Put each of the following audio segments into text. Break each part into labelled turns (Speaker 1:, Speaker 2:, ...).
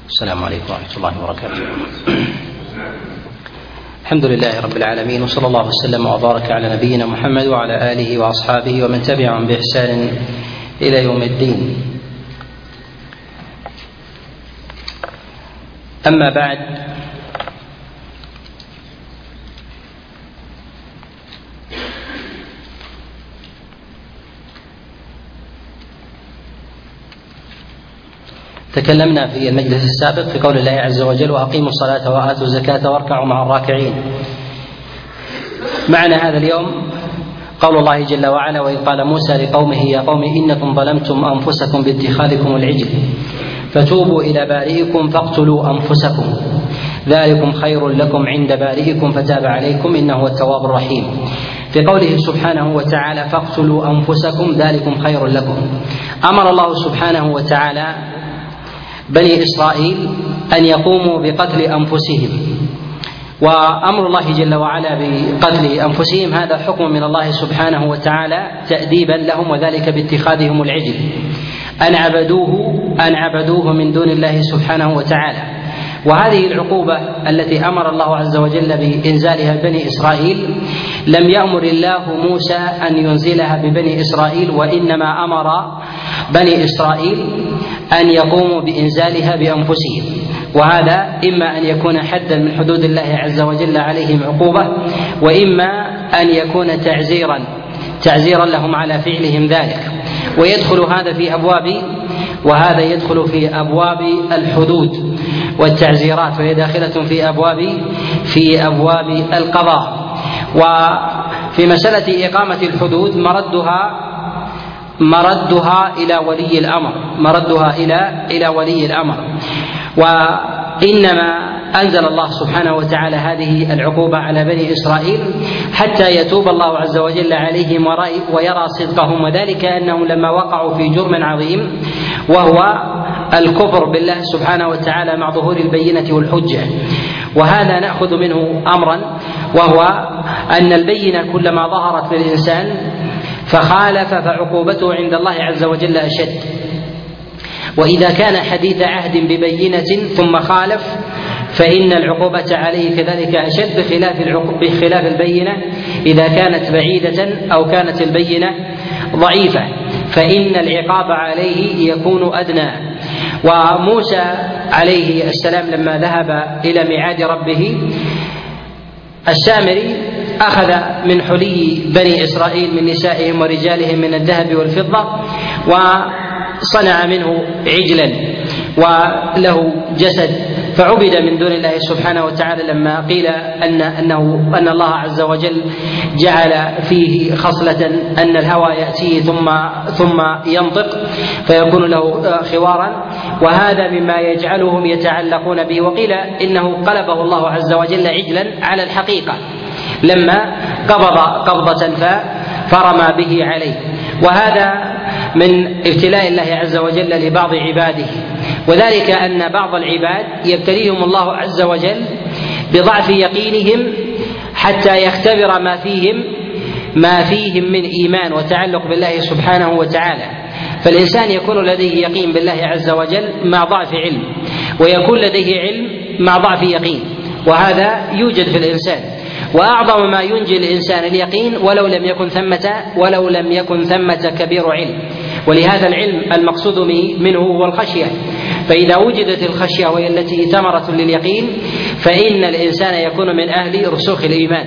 Speaker 1: السلام عليكم ورحمة الله وبركاته. الحمد لله رب العالمين، وصلى الله وسلم وبارك على نبينا محمد وعلى آله وأصحابه ومن تبعهم بإحسان إلى يوم الدين. أما بعد، تكلمنا في المجلس السابق في قول الله عز وجل: وأقيموا الصلاة وآتوا الزكاة واركعوا مع الراكعين. معنى هذا اليوم قول الله جل وعلا: وإذ قال موسى لقومه يا قوم إنكم ظلمتم أنفسكم باتخاذكم العجل فتوبوا إلى بارئكم فاقتلوا أنفسكم ذلكم خير لكم عند بارئكم فتاب عليكم إنه هو التواب الرحيم. في قوله سبحانه وتعالى: فاقتلوا أنفسكم ذلكم خير لكم، أمر الله سبحانه وتعالى بني إسرائيل أن يقوموا بقتل أنفسهم، وأمر الله جل وعلا بقتل أنفسهم هذا حكم من الله سبحانه وتعالى تأديبا لهم، وذلك باتخاذهم العجل، أن عبدوه من دون الله سبحانه وتعالى. وهذه العقوبة التي أمر الله عز وجل بإنزالها بني إسرائيل لم يأمر الله موسى أن ينزلها ببني إسرائيل، وإنما أمر بني إسرائيل أن يقوموا بإنزالها بأنفسهم، وهذا إما أن يكون حدا من حدود الله عز وجل عليهم عقوبة، وإما أن يكون تعزيرا لهم على فعلهم ذلك. ويدخل هذا في أبواب، وهذا يدخل في أبواب الحدود والتعزيرات، وهي داخلة في أبواب القضاء. وفي مسألة إقامة الحدود مردها إلى ولي الأمر، وإنما أنزل الله سبحانه وتعالى هذه العقوبة على بني إسرائيل حتى يتوب الله عز وجل عليهم ويرى صدقهم، وذلك أنهم لما وقعوا في جرم عظيم وهو الكفر بالله سبحانه وتعالى مع ظهور البينة والحجة. وهذا نأخذ منه أمرا، وهو أن البينة كلما ظهرت للإنسان فخالف فعقوبته عند الله عز وجل أشد، وإذا كان حديث عهد ببينة ثم خالف فإن العقوبة عليه كذلك أشد، بخلاف البينة إذا كانت بعيدة أو كانت البينة ضعيفة، فإن العقاب عليه يكون أدنى. وموسى عليه السلام لما ذهب إلى ميعاد ربه، السامري أخذ من حلي بني إسرائيل من نسائهم ورجالهم من الذهب والفضة، وصنع منه عجلا وله جسد فعبد من دون الله سبحانه وتعالى، لما قيل أن الله عز وجل جعل فيه خصلة أن الهوى يأتيه ثم ينطق فيكون له خوارا، وهذا مما يجعلهم يتعلقون به. وقيل إنه قلبه الله عز وجل عجلا على الحقيقة لما قبض قبضة فرمى به عليه، وهذا من ابتلاء الله عز وجل لبعض عباده، وذلك أن بعض العباد يبتليهم الله عز وجل بضعف يقينهم حتى يختبر ما فيهم من إيمان وتعلق بالله سبحانه وتعالى. فالإنسان يكون لديه يقين بالله عز وجل مع ضعف علم، ويكون لديه علم مع ضعف يقين، وهذا يوجد في الإنسان. وأعظم ما ينجي الإنسان اليقين ولو لم يكن ثمة كبير علم، ولهذا العلم المقصود منه هو الخشية، فإذا وجدت الخشية وهي التي ثمرة لليقين فإن الإنسان يكون من أهل رسوخ الإيمان.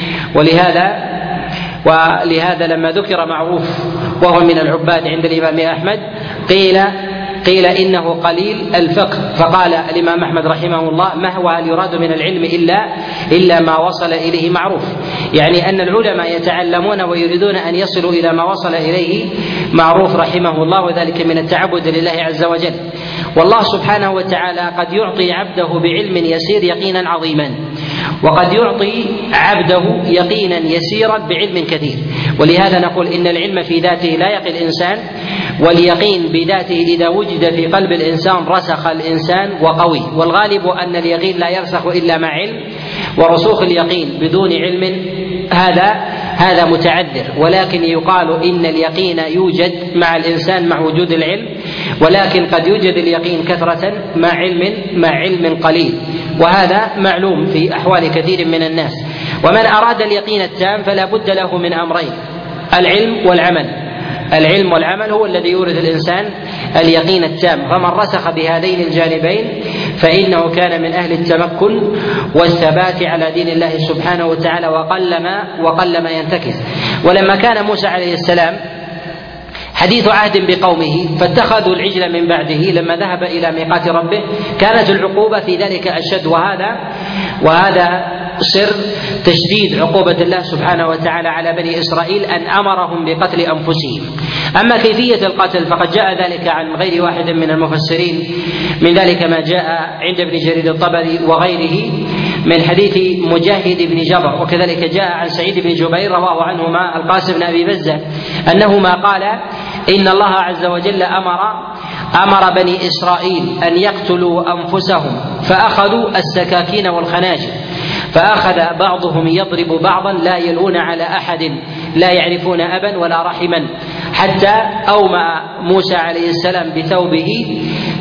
Speaker 1: ولهذا لما ذكر معروف وهو من العباد عند الإمام أحمد قيل إنه قليل الفقه، فقال الإمام أحمد رحمه الله: ما هو هل يراد من العلم إلا ما وصل إليه معروف، يعني أن العلماء يتعلمون ويريدون أن يصلوا إلى ما وصل إليه معروف رحمه الله، وذلك من التعبد لله عز وجل. والله سبحانه وتعالى قد يعطي عبده بعلم يسير يقينا عظيما، وقد يعطي عبده يقينا يسيرا بعلم كثير. ولهذا نقول إن العلم في ذاته لا يقي الإنسان، واليقين بذاته إذا وجد في قلب الإنسان رسخ الإنسان وقوي، والغالب أن اليقين لا يرسخ إلا مع علم، ورسوخ اليقين بدون علم هذا متعذر. ولكن يقال إن اليقين يوجد مع الإنسان مع وجود العلم، ولكن قد يوجد اليقين كثرة مع علم قليل، وهذا معلوم في أحوال كثير من الناس. ومن أراد اليقين التام فلا بد له من أمرين: العلم والعمل. العلم والعمل هو الذي يورث الإنسان اليقين التام، فمن رسخ بهذين الجانبين فإنه كان من أهل التمكن والثبات على دين الله سبحانه وتعالى، وقلما ينتكس. ولما كان موسى عليه السلام حديث عهد بقومه فاتخذوا العجل من بعده لما ذهب إلى ميقات ربه، كانت العقوبة في ذلك أشد، وهذا سر تشديد عقوبة الله سبحانه وتعالى على بني إسرائيل، أن أمرهم بقتل أنفسهم. أما كيفية القتل فقد جاء ذلك عن غير واحد من المفسرين، من ذلك ما جاء عند ابن جرير الطبري وغيره من حديث مجاهد بن جبر، وكذلك جاء عن سعيد بن جبير رواه عنهما القاسم بن أبي بزة أنهما قال إن الله عز وجل أمر بني إسرائيل أن يقتلوا أنفسهم فأخذوا السكاكين والخناجر، فأخذ بعضهم يضرب بعضا لا يلون على أحد لا يعرفون أبا ولا رحما، حتى أومأ موسى عليه السلام بثوبه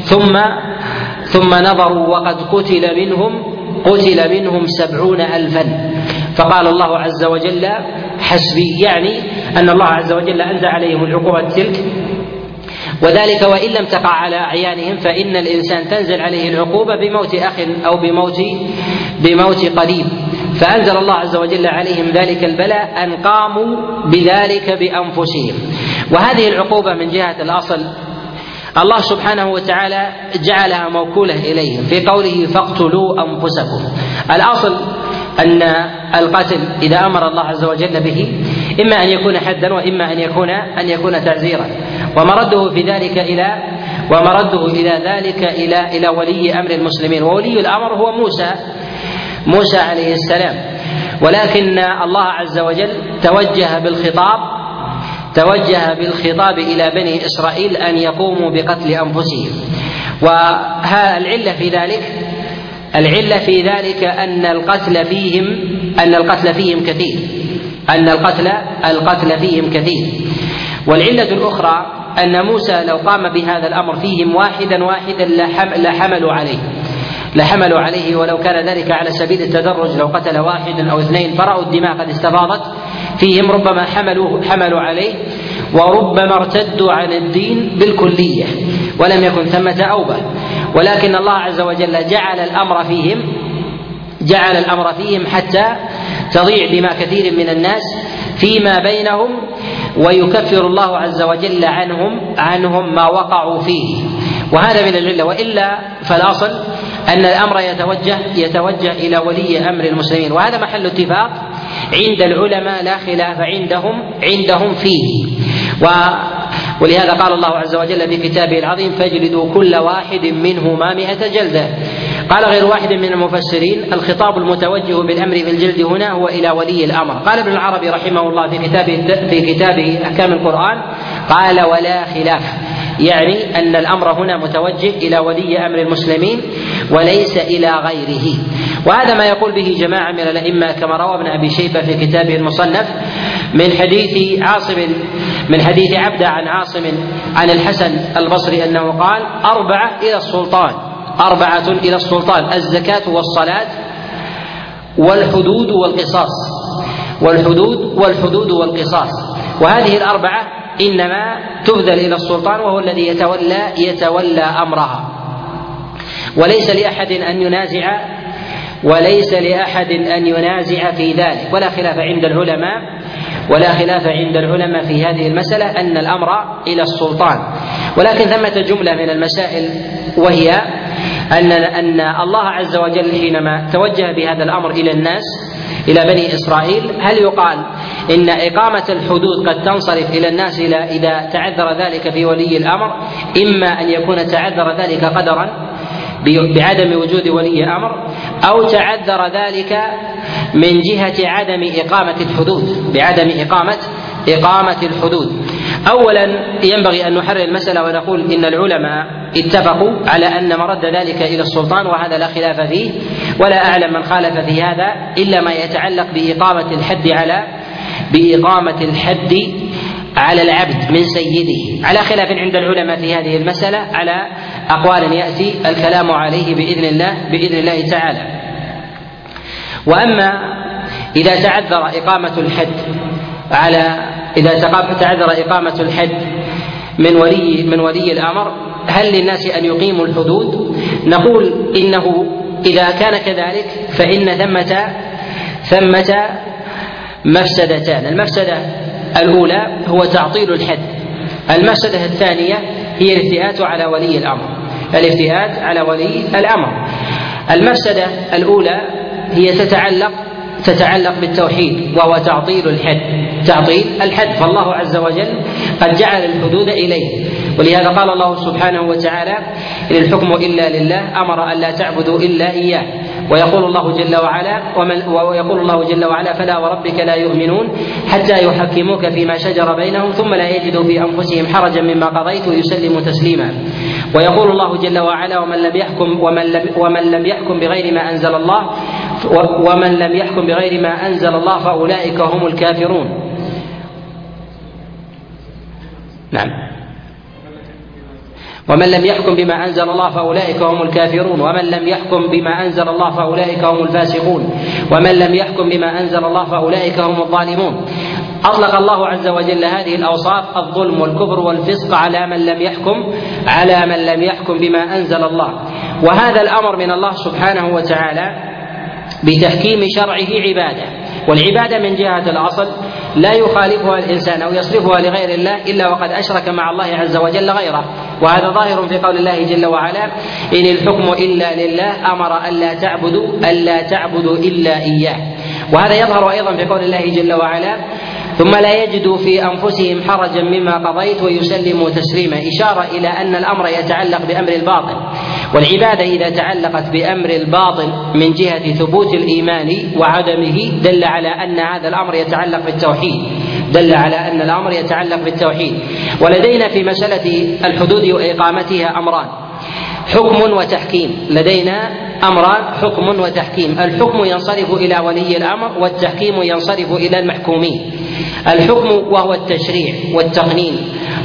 Speaker 1: ثم نظروا وقد قتل منهم 70,000. فقال الله عز وجل حسبي، يعني أن الله عز وجل أنزل عليهم العقوبة تلك، وذلك وإن لم تقع على أعيانهم، فإن الإنسان تنزل عليه العقوبة بموت أخ أو بموت قريب. فأنزل الله عز وجل عليهم ذلك البلاء أن قاموا بذلك بأنفسهم. وهذه العقوبة من جهة الأصل الله سبحانه وتعالى جعلها موكولة إليهم في قوله فاقتلوا أنفسكم. الأصل أن القتل إذا أمر الله عز وجل به إما أن يكون حدا وإما أن يكون تعزيرا، ومرده إلى ذلك إلى ولي أمر المسلمين، وولي الأمر هو موسى عليه السلام. ولكن الله عز وجل توجه بالخطاب إلى بني إسرائيل أن يقوموا بقتل أنفسهم. والعلة في ذلك أن القتل فيهم كثير. والعلة الأخرى أن موسى لو قام بهذا الأمر فيهم واحدا لحملوا عليه، ولو كان ذلك على سبيل التدرج، لو قتل واحدا أو اثنين فرأوا الدماء قد استفاضت فيهم ربما حملوا عليه، وربما ارتدوا عن الدين بالكلية ولم يكن ثمة أوبة. ولكن الله عز وجل جعل الأمر فيهم حتى تضيع دماء كثير من الناس فيما بينهم، ويكفر الله عز وجل عنهم ما وقعوا فيه. وهذا من العلة، وإلا فالأصل أن الأمر يتوجه إلى ولي أمر المسلمين، وهذا محل اتفاق عند العلماء لا خلاف عندهم فيه. ولهذا قال الله عز وجل في كتابه العظيم فاجلدوا كل واحد منهما 100 جلدة. قال غير واحد من المفسرين الخطاب المتوجه بالأمر في الجلد هنا هو إلى ولي الأمر. قال ابن العربي رحمه الله في كتابه أحكام القرآن قال ولا خلاف، يعني أن الأمر هنا متوجه إلى ولي أمر المسلمين وليس إلى غيره. وهذا ما يقول به جماعة من الأئمة كما روى ابن أبي شيبة في كتابه المصنف من حديث عبدة عن عاصم عن الحسن البصري أنه قال 4 إلى السلطان: الزكاة والصلاة والحدود والقصاص. وهذه 4 إنما تبذل إلى السلطان وهو الذي يتولى أمرها، وليس لأحد أن ينازع في ذلك، ولا خلاف عند العلماء في هذه المسألة أن الأمر إلى السلطان. ولكن ثمة جملة من المسائل، وهي أن الله عز وجل حينما توجه بهذا الأمر إلى الناس إلى بني إسرائيل، هل يقال إن إقامة الحدود قد تنصرف إلى الناس إذا تعذر ذلك في ولي الأمر؟ إما أن يكون تعذر ذلك قدرا بعدم وجود ولي أمر، أو تعذر ذلك من جهة عدم بعدم إقامة الحدود. أولا ينبغي أن نحرر المسألة ونقول إن العلماء اتفقوا على أن مرد ذلك إلى السلطان، وهذا لا خلاف فيه، ولا أعلم من خالف في هذا إلا ما يتعلق بإقامة الحد على العبد من سيده، على خلاف عند العلماء في هذه المسألة، على أقوال يأتي الكلام عليه بإذن الله تعالى. وأما إذا تعذر إقامة الحد من ولي الأمر، هل للناس أن يقيموا الحدود؟ نقول إنه إذا كان كذلك فإن ثمة مفسدتان. المفسدة الأولى هو تعطيل الحد، المفسدة الثانية هي الافتئات على ولي الأمر. المفسدة الأولى هي تتعلق بالتوحيد، وهو تعطيل الحد، فالله عز وجل قد جعل الحدود إليه، ولهذا قال الله سبحانه وتعالى: إن الحكم إلا لله أمر أن لا تعبدوا إلا إياه. ويقول الله جل وعلا: فلا وربك لا يؤمنون حتى يحكموك فيما شجر بينهم ثم لا يجدوا في أنفسهم حرجا مما قضيت ويسلموا تسليما. ويقول الله جل وعلا: ومن لم يحكم بغير ما أنزل الله فأولئك هم الكافرون. نعم. ومن لم يحكم بما أنزل الله فأولئك هم الكافرون، ومن لم يحكم بما أنزل الله فأولئك هم الفاسقون، ومن لم يحكم بما أنزل الله فأولئك هم الظالمون. أطلق الله عز وجل هذه الأوصاف: الظلم والكفر والفسق على من لم يحكم بما أنزل الله. وهذا الأمر من الله سبحانه وتعالى بتحكيم شرعه عبادة، والعبادة من جهة الأصل لا يخالفها الإنسان أو يصرفها لغير الله إلا وقد أشرك مع الله عز وجل غيره، وهذا ظاهر في قول الله جل وعلا: إن الحكم إلا لله أمر ألا تعبدوا إلا إياه. وهذا يظهر أيضا في قول الله جل وعلا: ثم لا يجدوا في أنفسهم حرجا مما قضيت ويسلموا تسليما، إشارة إلى أن الأمر يتعلق بأمر الباطن، والعبادة إذا تعلقت بأمر الباطن من جهة ثبوت الإيمان وعدمه دل على أن هذا الأمر يتعلق بالتوحيد. ولدينا في مسألة الحدود وإقامتها أمران: حكم وتحكيم. لدينا أمران: حكم وتحكيم. الحكم ينصرف إلى ولي الأمر، والتحكيم ينصرف إلى المحكومين. الحكم وهو التشريع والتقنين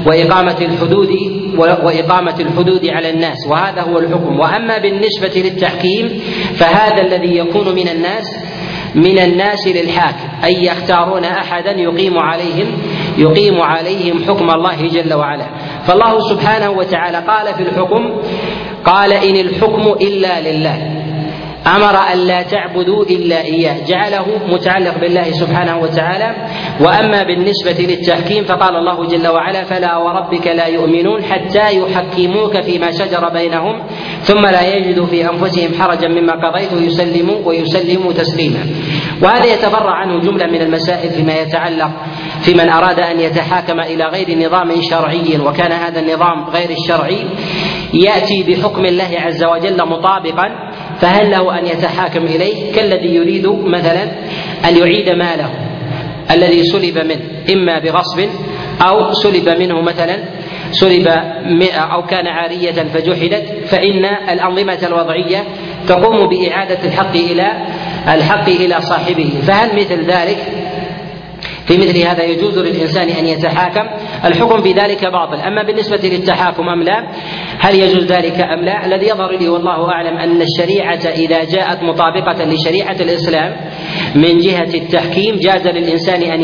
Speaker 1: وإقامة الحدود على الناس، وهذا هو الحكم. وأما بالنسبة للتحكيم فهذا الذي يكون من الناس للحاكم، أي يختارون أحدا يقيم عليهم حكم الله جل وعلا. فالله سبحانه وتعالى قال في الحكم: قال إن الحكم إلا لله أمر أن لا تعبدوا إلا إياه، جعله متعلق بالله سبحانه وتعالى. وأما بالنسبة للتحكيم فقال الله جل وعلا: فلا وربك لا يؤمنون حتى يحكموك فيما شجر بينهم ثم لا يجدوا في أنفسهم حرجا مما قضيت ويسلموا تسليما. وهذا يتفرع عنه جملة من المسائل فيما يتعلق في من أراد أن يتحاكم إلى غير نظام شرعي، وكان هذا النظام غير الشرعي يأتي بحكم الله عز وجل مطابقا، فهل له أن يتحاكم إليه؟ كالذي يريد مثلا أن يعيد ماله الذي سلب منه إما بغصب أو سلب منه مثلا أو كان عارية فجحدت، فإن الأنظمة الوضعية تقوم بإعادة الحق إلى صاحبه. فهل مثل ذلك؟ في مثل هذا يجوز للإنسان أن يتحاكم، الحكم في ذلك باطل. أما بالنسبة للتحاكم أم لا، هل يجوز ذلك أم لا؟ الذي يظهر لي والله أعلم أن الشريعة إذا جاءت مطابقة لشريعة الإسلام من جهة التحكيم جاز للإنسان أن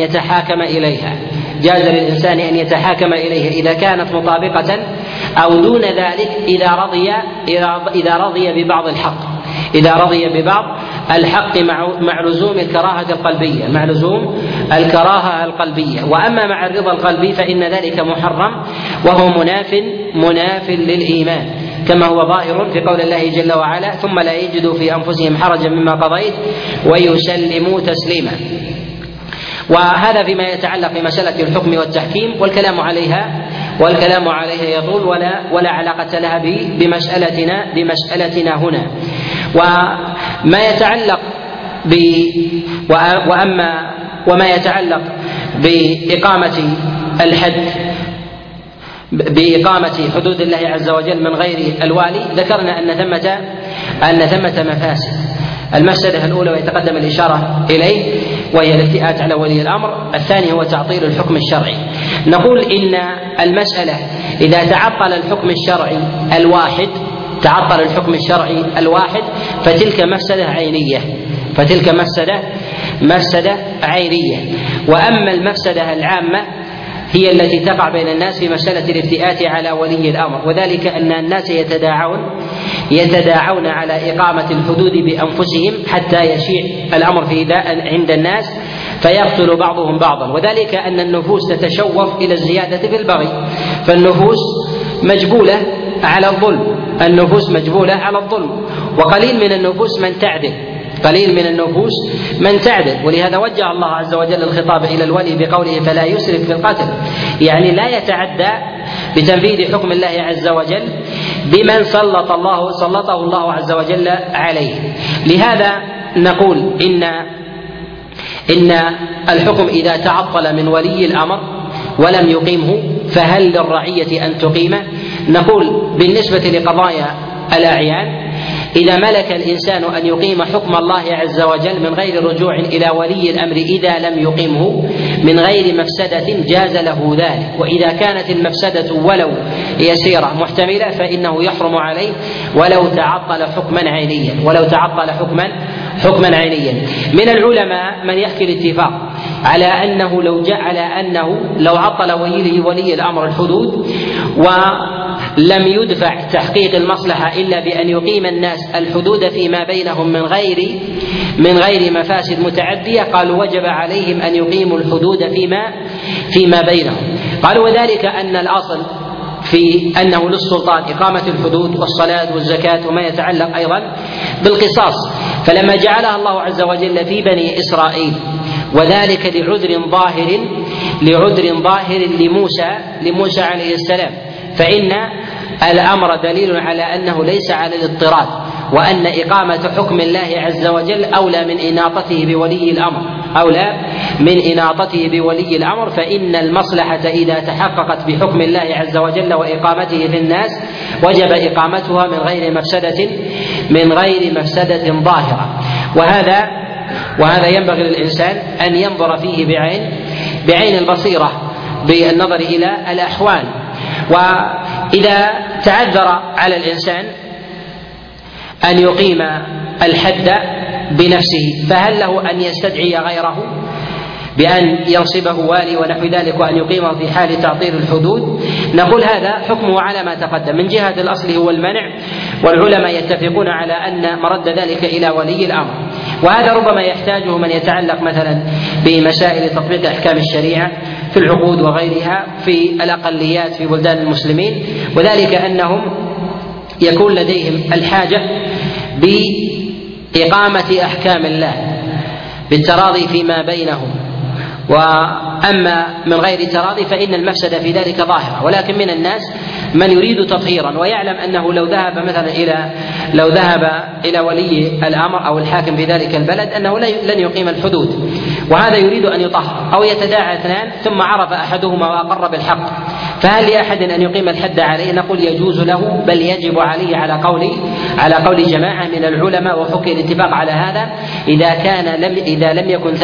Speaker 1: يتحاكم إليها إذا كانت مطابقة، أو دون ذلك إذا رضي ببعض الحق مع لزوم الكراهة القلبية. وأما مع الرضا القلبي فإن ذلك محرم، وهو مناف للإيمان، كما هو ظاهر في قول الله جل وعلا: ثم لا يجدوا في أنفسهم حرجا مما قضيت ويسلموا تسليما. وهذا فيما يتعلق بمسألة الحكم والتحكيم، والكلام عليها يطول ولا علاقة لها بمسألتنا هنا. وما يتعلق بإقامة الحد، بإقامة حدود الله عز وجل من غير الوالي، ذكرنا أن ثمة مفاسد. المفسدة الأولى ويتقدم الإشارة إليه وهي الافتئات على ولي الأمر. الثاني هو تعطيل الحكم الشرعي. نقول إن المسألة إذا تعطل الحكم الشرعي الواحد فتلك مفسدة عينية. وأما المفسدة العامة هي التي تقع بين الناس في مسألة الافتئات على ولي الأمر، وذلك أن الناس يتداعون على إقامة الحدود بأنفسهم حتى يشيع الأمر في عند الناس فيقتل بعضهم بعضا، وذلك أن النفوس تتشوف إلى الزيادة في البغي، فالنفوس مجبولة على الظلم، وقليل من النفوس من تعدل. ولهذا وجه الله عز وجل الخطاب إلى الولي بقوله فلا يسرف في القتل، يعني لا يتعدى بتنفيذ حكم الله عز وجل بمن سلطه الله عز وجل عليه. لهذا نقول إن الحكم إذا تعطل من ولي الأمر ولم يقيمه فهل للرعية أن تقيمه؟ نقول بالنسبة لقضايا الأعيان إذا ملك الإنسان أن يقيم حكم الله عز وجل من غير رجوع إلى ولي الأمر إذا لم يقيمه من غير مفسدة جاز له ذلك، وإذا كانت المفسدة ولو يسيرة محتملة فإنه يحرم عليه ولو تعطل حكما عينيا. من العلماء من يحكي الاتفاق على أنه لو عطل ولي الأمر الحدود ولم يدفع تحقيق المصلحة إلا بأن يقيم الناس الحدود فيما بينهم من غير مفاسد متعدية، قالوا وجب عليهم أن يقيموا الحدود فيما بينهم. قالوا وذلك أن الأصل في أنه للسلطان إقامة الحدود والصلاة والزكاة وما يتعلق أيضا بالقصاص، فلما جعلها الله عز وجل في بني إسرائيل وذلك لعذر ظاهر لموسى عليه السلام، فإن الأمر دليل على أنه ليس على الاضطراد، وأن إقامة حكم الله عز وجل أولى من إناطته بولي الأمر، فإن المصلحة إذا تحققت بحكم الله عز وجل وإقامته في الناس وجب إقامتها من غير مفسدة ظاهرة. وهذا ينبغي للإنسان أن ينظر فيه بعين البصيرة بالنظر إلى الأحوال. وإذا تعذر على الإنسان أن يقيم الحد بنفسه فهل له أن يستدعي غيره بأن ينصبه والي ونحو ذلك وأن يقيمه في حال تعطيل الحدود؟ نقول هذا حكمه على ما تقدم. من جهة الأصل هو المنع، والعلماء يتفقون على أن مرد ذلك إلى ولي الأمر، وهذا ربما يحتاجه من يتعلق مثلا بمسائل تطبيق أحكام الشريعة في العقود وغيرها في الأقليات في بلدان المسلمين، وذلك أنهم يكون لديهم الحاجة بإقامة أحكام الله بالتراضي فيما بينهم، وأما من غير تراضي فإن المفسدة في ذلك ظاهرة. ولكن من الناس من يريد تطهيرا ويعلم أنه لو ذهب إلى ولي الأمر أو الحاكم في ذلك البلد أنه لن يقيم الحدود، وهذا يريد أن يطهر، أو يتداعى اثنان ثم عرف أحدهما وأقر بالحق، فهل لأحد أن يقيم الحد عليه؟ نقول يجوز له، بل يجب عليه على قول جماعة من العلماء، وحكي الاتفاق على هذا إذا لم يكن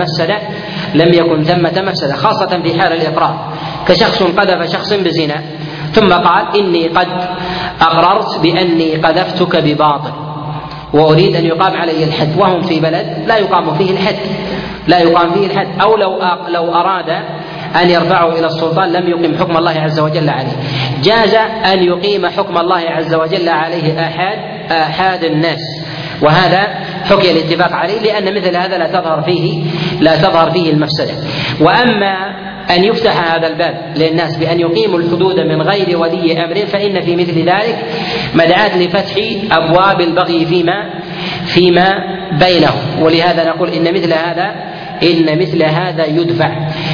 Speaker 1: ثمة مفسدة، خاصة في حال الإقرار، كشخص قذف شخص بزنا ثم قال إني قد أقررت بأني قذفتك بباطل وأريد أن يقام علي الحد، وهم في بلد لا يقام فيه الحد، أو لو أراد أن يرفعه إلى السلطان لم يقيم حكم الله عز وجل عليه، جاز أن يقيم حكم الله عز وجل عليه آحاد الناس، وهذا حكي الاتفاق عليه، لأن مثل هذا لا تظهر فيه المفسدة. وأما أن يفتح هذا الباب للناس بأن يقيموا الحدود من غير ولي أمر فإن في مثل ذلك مدعاة لفتح أبواب البغي فيما بينهم، ولهذا نقول إن مثل هذا يدفع.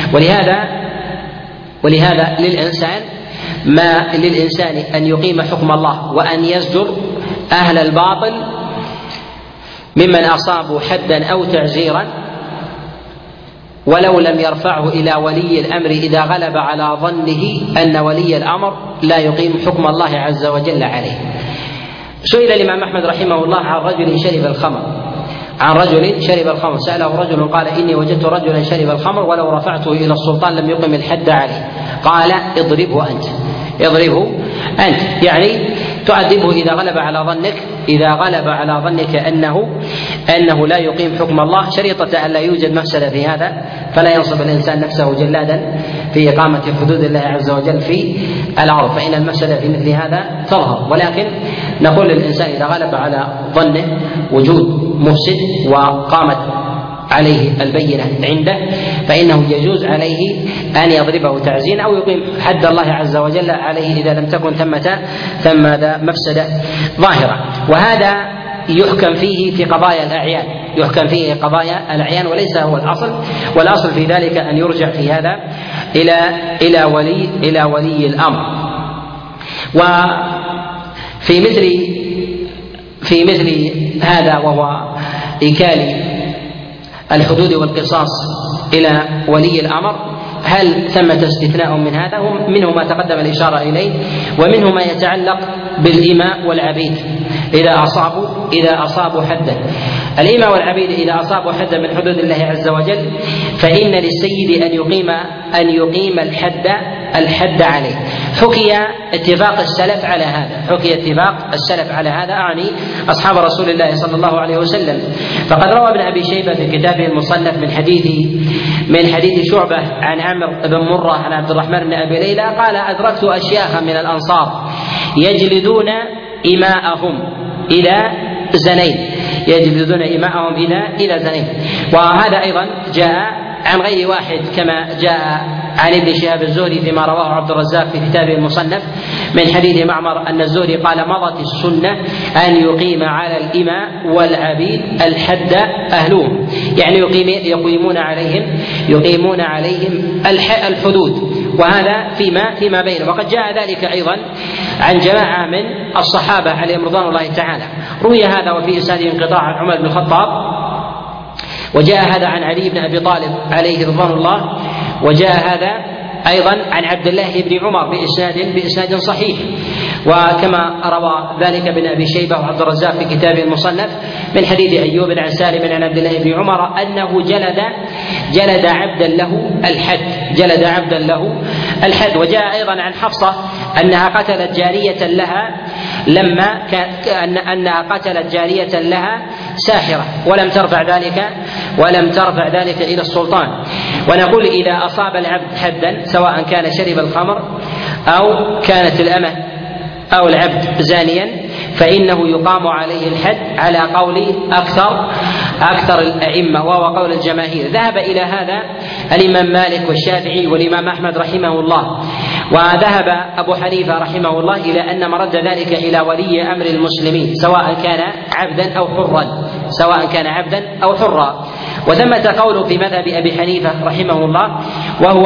Speaker 1: ولهذا للإنسان أن يقيم حكم الله وأن يزجر أهل الباطل ممن أصابوا حدا أو تعزيرا، ولو لم يرفعه إلى ولي الأمر إذا غلب على ظنه أن ولي الأمر لا يقيم حكم الله عز وجل عليه. سئل الإمام أحمد رحمه الله عن رجل شرب الخمر عن رجل شرب الخمر، سأله رجل قال إني وجدت رجلا شرب الخمر ولو رفعته إلى السلطان لم يقم الحد عليه، قال اضربه أنت، اضربه أنت، يعني تؤدبه إذا غلب على ظنك أنه لا يقيم حكم الله، شريطة أن لا يوجد مفسدة في هذا، فلا ينصب الإنسان نفسه جلادا في إقامة حدود الله عز وجل في الأرض، فإن المفسدة في مثل هذا تظهر. ولكن نقول للإنسان إذا غلب على ظنه وجود مفسد وقامت عليه البينة عنده فإنه يجوز عليه أن يضربه تعزين أو يقيم حد الله عز وجل عليه إذا لم تكن ثمة مفسدة ظاهرة. وهذا يحكم فيه في قضايا الأعيان وليس هو الأصل، والأصل في ذلك أن يرجع في هذا إلى ولي الأمر. وفي مثل هذا وهو إيكال الحدود والقصاص إلى ولي الأمر، هل ثمة استثناء من هذا؟ منه ما تقدم الإشارة إليه، ومنه ما يتعلق بالإماء والعبيد إذا أصابوا حدا. الإماء والعبيد إذا أصابوا حدا من حدود الله عز وجل فإن للسيد أن يقيم الحد عليه. حكي اتفاق السلف على هذا، أعني أصحاب رسول الله صلى الله عليه وسلم. فقد روى ابن أبي شيبة في كتابه المصنف من حديث شعبة عن عمرو بن مرة عن عبد الرحمن بن أبي ليلى قال أدركت أشياخا من الأنصار يجلدون إماءهم إلى زنين، وهذا أيضا جاء عن غير واحد كما جاء عن ابن شهاب الزهري فيما رواه عبد الرزاق في كتابه المصنف من حديث معمر أن الزهري قال مضت السنة أن يقيم على الإماء والعبيد الحد أهلهم، يعني يقيمون عليهم الحدود، وهذا فيما بينه. وقد جاء ذلك أيضا عن جماعة من الصحابة عليهم رضوان الله تعالى. روي هذا وفي إسناده انقطاع عن عمر بن الخطاب، وجاء هذا عن علي بن أبي طالب عليه رضوان الله، وجاء هذا أيضا عن عبد الله بن عمر بإسناد صحيح، وكما روى ذلك ابن أبي شيبة وعبد الرزاق في كتابه المصنف من حديث أيوب عن سالم عن عبد الله بن عمر أنه جلد عبدا له الحد. وجاء أيضا عن حفصة أنها قتلت جارية لها ساحرة ولم ترفع ذلك إلى السلطان. ونقول إذا أصاب العبد حدا سواء كان شرب الخمر أو كانت الأمة أو العبد زانيا فإنه يقام عليه الحد على قول أكثر الأئمة وهو قول الجماهير. ذهب إلى هذا الإمام مالك والشافعي والإمام أحمد رحمه الله، وذهب أبو حنيفة رحمه الله إلى أن مرد ذلك إلى ولي أمر المسلمين سواء كان عبدا أو حرا. وثمة قول في مذهب أبي حنيفة رحمه الله وهو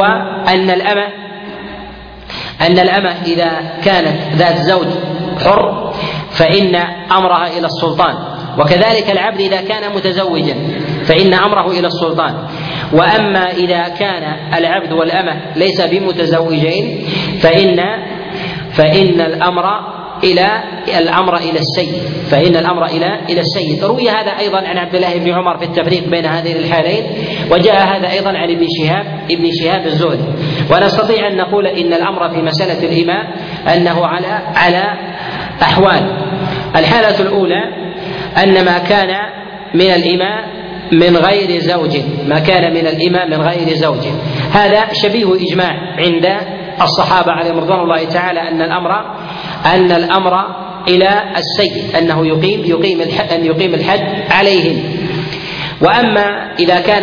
Speaker 1: أن الأمة إذا كانت ذات زوج حر فإن أمرها إلى السلطان، وكذلك العبد إذا كان متزوجا فإن أمره إلى السلطان. وأما إذا كان العبد والأمة ليس بمتزوجين فإن الأمر إلى السيد. روي هذا أيضا عن عبد الله بن عمر في التفريق بين هذين الحالين، وجاء هذا أيضا عن ابن شهاب الزهري. ونستطيع أن نقول إن الأمر في مسألة الإماء أنه على أحوال. الحالة الأولى أن ما كان من الإماء من غير زوج، هذا شبيه إجماع عند الصحابة عليهم رضوان الله تعالى أن الأمر إلى السيد أنه يقيم الحد عليهم. وأما إذا كان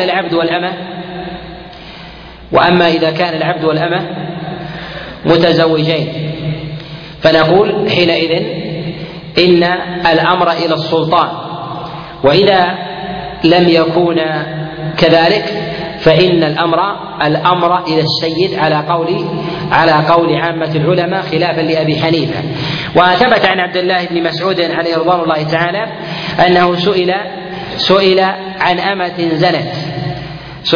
Speaker 1: العبد والأمة متزوجين فنقول حينئذ إن الأمر إلى السلطان. وإذا لم يكون كذلك فإن الأمر إلى السيد على قول عامة العلماء خلافا لأبي حنيفة. وثبت عن عبد الله بن مسعود عليه رضوان الله تعالى أنه سئل عن أمة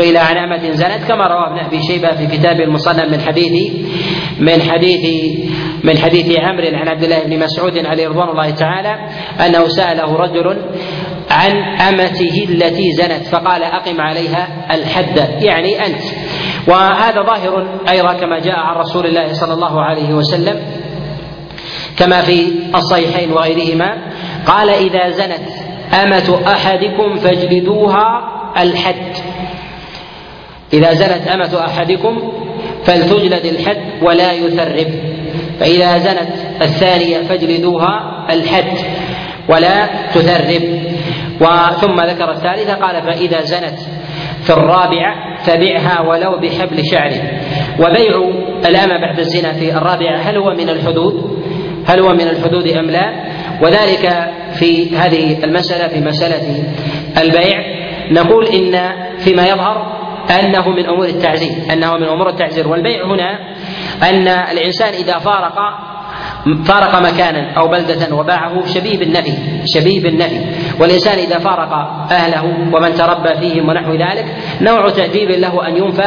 Speaker 1: زنت كما روى ابن أبي شيبة في كتاب المصنف من حديث من حديث عمرو عن عبد الله بن مسعود عليه رضوان الله تعالى أنه سأله رجل عن أمته التي زنت فقال أقم عليها الحد، يعني أنت. وهذا ظاهر أيضا كما جاء عن رسول الله صلى الله عليه وسلم كما في الصحيحين وغيرهما قال إذا زنت أمة أحدكم فاجلدوها الحد، إذا زنت أمة أحدكم فلتجلد الحد ولا يثرب، فإذا زنت الثانية فاجلدوها الحد ولا تثرب. ثم ذكر الثالثة قال فإذا زنت في الرابعة فبعها ولو بحبل شعر. وبيع الأمة بعد الزنا في الرابعة هل هو من الحدود أم لا؟ وذلك في هذه المسألة، في مسألة البيع، نقول إن فيما يظهر أنه من أمور التعزير، والبيع هنا أن الإنسان إذا فارق مكانا أو بلدة وباعه شبيه بالنفي، والإنسان إذا فارق أهله ومن تربى فيهم ونحو ذلك نوع تأديب له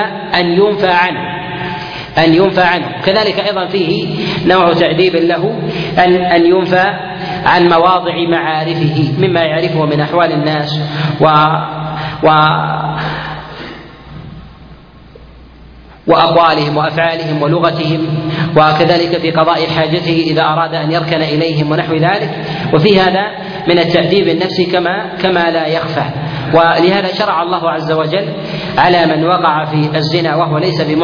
Speaker 1: أن ينفى عنه. كذلك أيضا فيه نوع تأديب له أن ينفى عن مواضع معارفه مما يعرفه من أحوال الناس وأقوالهم وأفعالهم ولغتهم، وكذلك في قضاء حاجته إذا أراد أن يركن إليهم ونحو ذلك. وفي هذا من التأديب النفسي كما لا يخفى. ولهذا شرع الله عز وجل على من وقع في الزنا وهو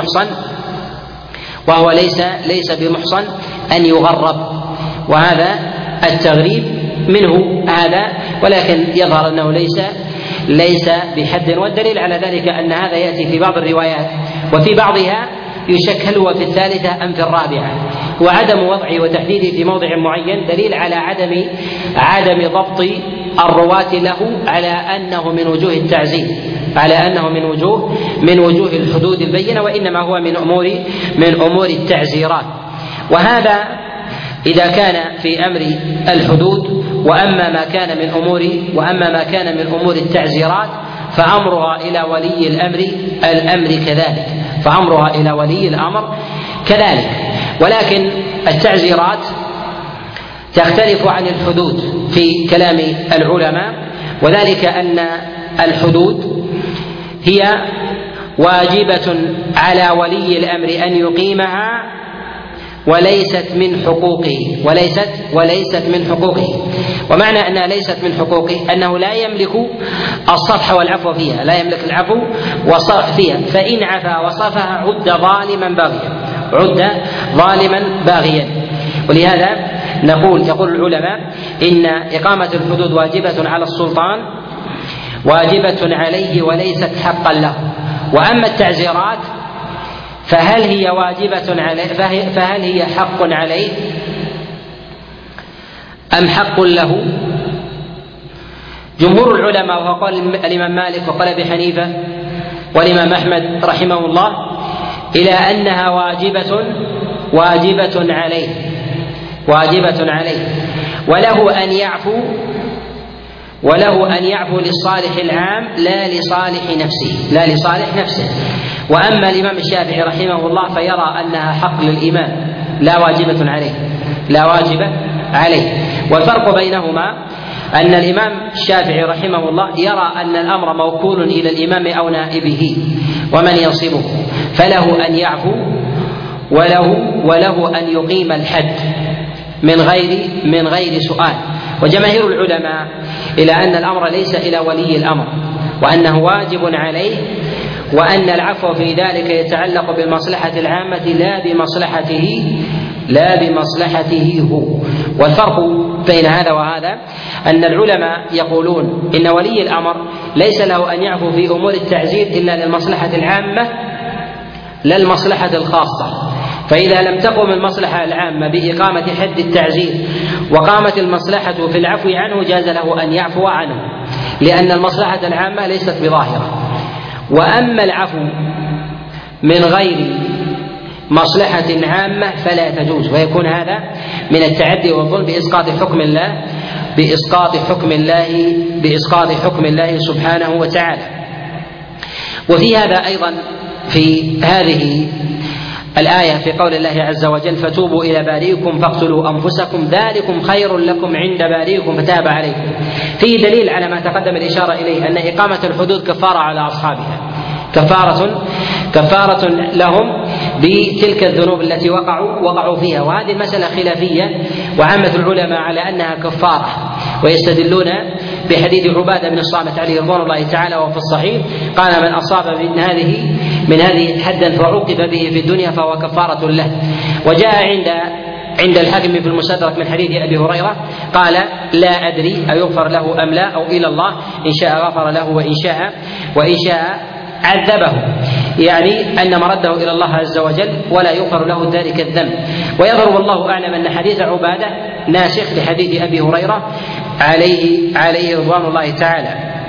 Speaker 1: ليس بمحصن أن يغرب، وهذا التغريب منه هذا، ولكن يظهر أنه ليس بحد. والدليل على ذلك أن هذا يأتي في بعض الروايات، وفي بعضها يشك هو في الثالثة أم في الرابعة، وعدم وضعه وتحديده في موضع معين دليل على عدم ضبط الرواة له على أنه من وجوه التعزير، على أنه من وجوه الحدود البينة، وإنما هو من أمور التعزيرات. وهذا إذا كان في أمر الحدود. وأما ما كان من أمور التعزيرات فأمرها إلى ولي الأمر كذلك. ولكن التعزيرات تختلف عن الحدود في كلام العلماء، وذلك أن الحدود هي واجبة على ولي الأمر أن يقيمها وليست من حقوقه. ومعنى أنها ليست من حقوقه أنه لا يملك الصفح والعفو فيها، لا يملك العفو والصفح فيها، فإن عفا وصفها عد ظالما باغيا. ولهذا يقول العلماء إن إقامة الحدود واجبة على السلطان، واجبة عليه وليست حقا له. وأما التعزيرات فهل هي واجبة عليه، فهل هي حق عليه أم حق له؟ جمهور العلماء، وهو قول الإمام مالك وقال أبي حنيفة والإمام أحمد رحمه الله، إلى أنها واجبة عليه، وله أن يعفو للصالح العام لا لصالح نفسه. وأما الإمام الشافعي رحمه الله فيرى أنها حق للإمام لا واجب عليه. والفرق بينهما أن الإمام الشافعي رحمه الله يرى أن الأمر موكول إلى الإمام أو نائبه ومن ينصبه، فله أن يعفو وله أن يقيم الحد من غير سؤال. وجماهير العلماء إلى أن الأمر ليس إلى ولي الأمر، وأنه واجب عليه، وأن العفو في ذلك يتعلق بالمصلحة العامة لا بمصلحته هو. والفرق بين هذا وهذا أن العلماء يقولون إن ولي الأمر ليس له أن يعفو في أمور التعزير إلا للمصلحة العامة لا المصلحة الخاصة، فإذا لم تقم المصلحة العامة بإقامة حد التعزير وقامت المصلحة في العفو عنه جاز له أن يعفو عنه، لأن المصلحة العامة ليست بظاهرة. وأما العفو من غير مصلحة عامة فلا تجوز، ويكون هذا من التعدي والظلم بإسقاط حكم الله سبحانه وتعالى. وفي هذا أيضا في هذه الآية في قول الله عز وجل فتوبوا إلى بارئكم فاقتلوا أنفسكم ذلكم خير لكم عند بارئكم فتاب عليكم، فيه دليل على ما تقدم الإشارة إليه أن إقامة الحدود كفارة على أصحابها، كفارة لهم بتلك الذنوب التي وقعوا فيها. وهذه المسألة خلافية، وعامة العلماء على أنها كفارة، ويستدلون بحديث عبادة بن الصامت عليه رضوان الله تعالى وفي الصحيح قال من أصاب من هذه حدا فعوقب به في الدنيا فهو كفارة له. وجاء عند الحاكم في المستدرك من حديث أبي هريرة قال لا أدري أيغفر له أم لا، أو إلى الله إن شاء غفر له وإن شاء عذبه، يعني أن مرده إلى الله عز وجل ولا يغفر له ذلك الذنب. ويظهر والله أعلم أن حديث عبادة ناسخ لحديث أبي هريرة عليه رضوان الله تعالى.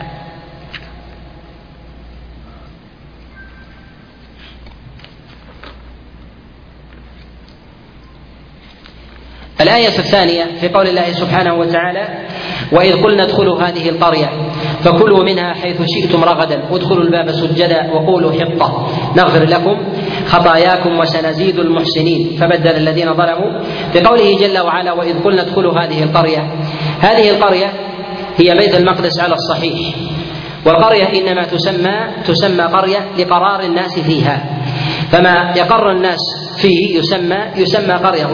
Speaker 1: الآية الثانية في قول الله سبحانه وتعالى وإذ قلنا ادخلوا هذه القرية فكلوا منها حيث شئتم رغدا وادخلوا الباب سجدا وقولوا حطة نغفر لكم خطاياكم وسنزيد المحسنين. فبدل الذين ظلموا في قوله جل وعلا وإذ قلنا ادخلوا هذه القرية هي بيت المقدس على الصحيح، والقرية إنما تسمى قرية لقرار الناس فيها، فما يقر الناس فيه يسمى قرية،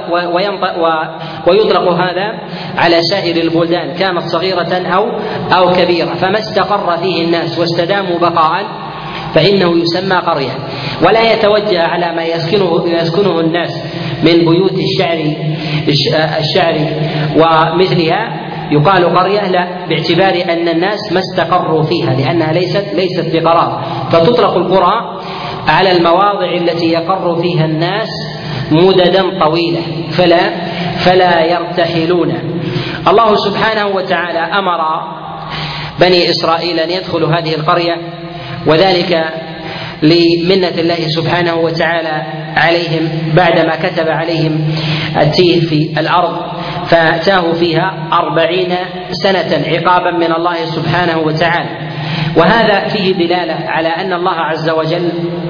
Speaker 1: ويطلق هذا على سائر البلدان كانت صغيرة أو كبيرة، فما استقر فيه الناس واستداموا بقاء فإنه يسمى قرية. ولا يتوجه على ما يسكنه الناس من بيوت الشعر ومثلها يقال قرية، لا، باعتبار أن الناس ما استقروا فيها لأنها ليست بقرار، فتطلق القرى على المواضع التي يقر فيها الناس مددا طويلة فلا يرتحلون. الله سبحانه وتعالى أمر بني إسرائيل أن يدخلوا هذه القرية، وذلك لمنة الله سبحانه وتعالى عليهم بعدما كتب عليهم التيه في الأرض فتاهوا فيها 40 سنة عقابا من الله سبحانه وتعالى. وهذا فيه دلالة على أن الله عز وجل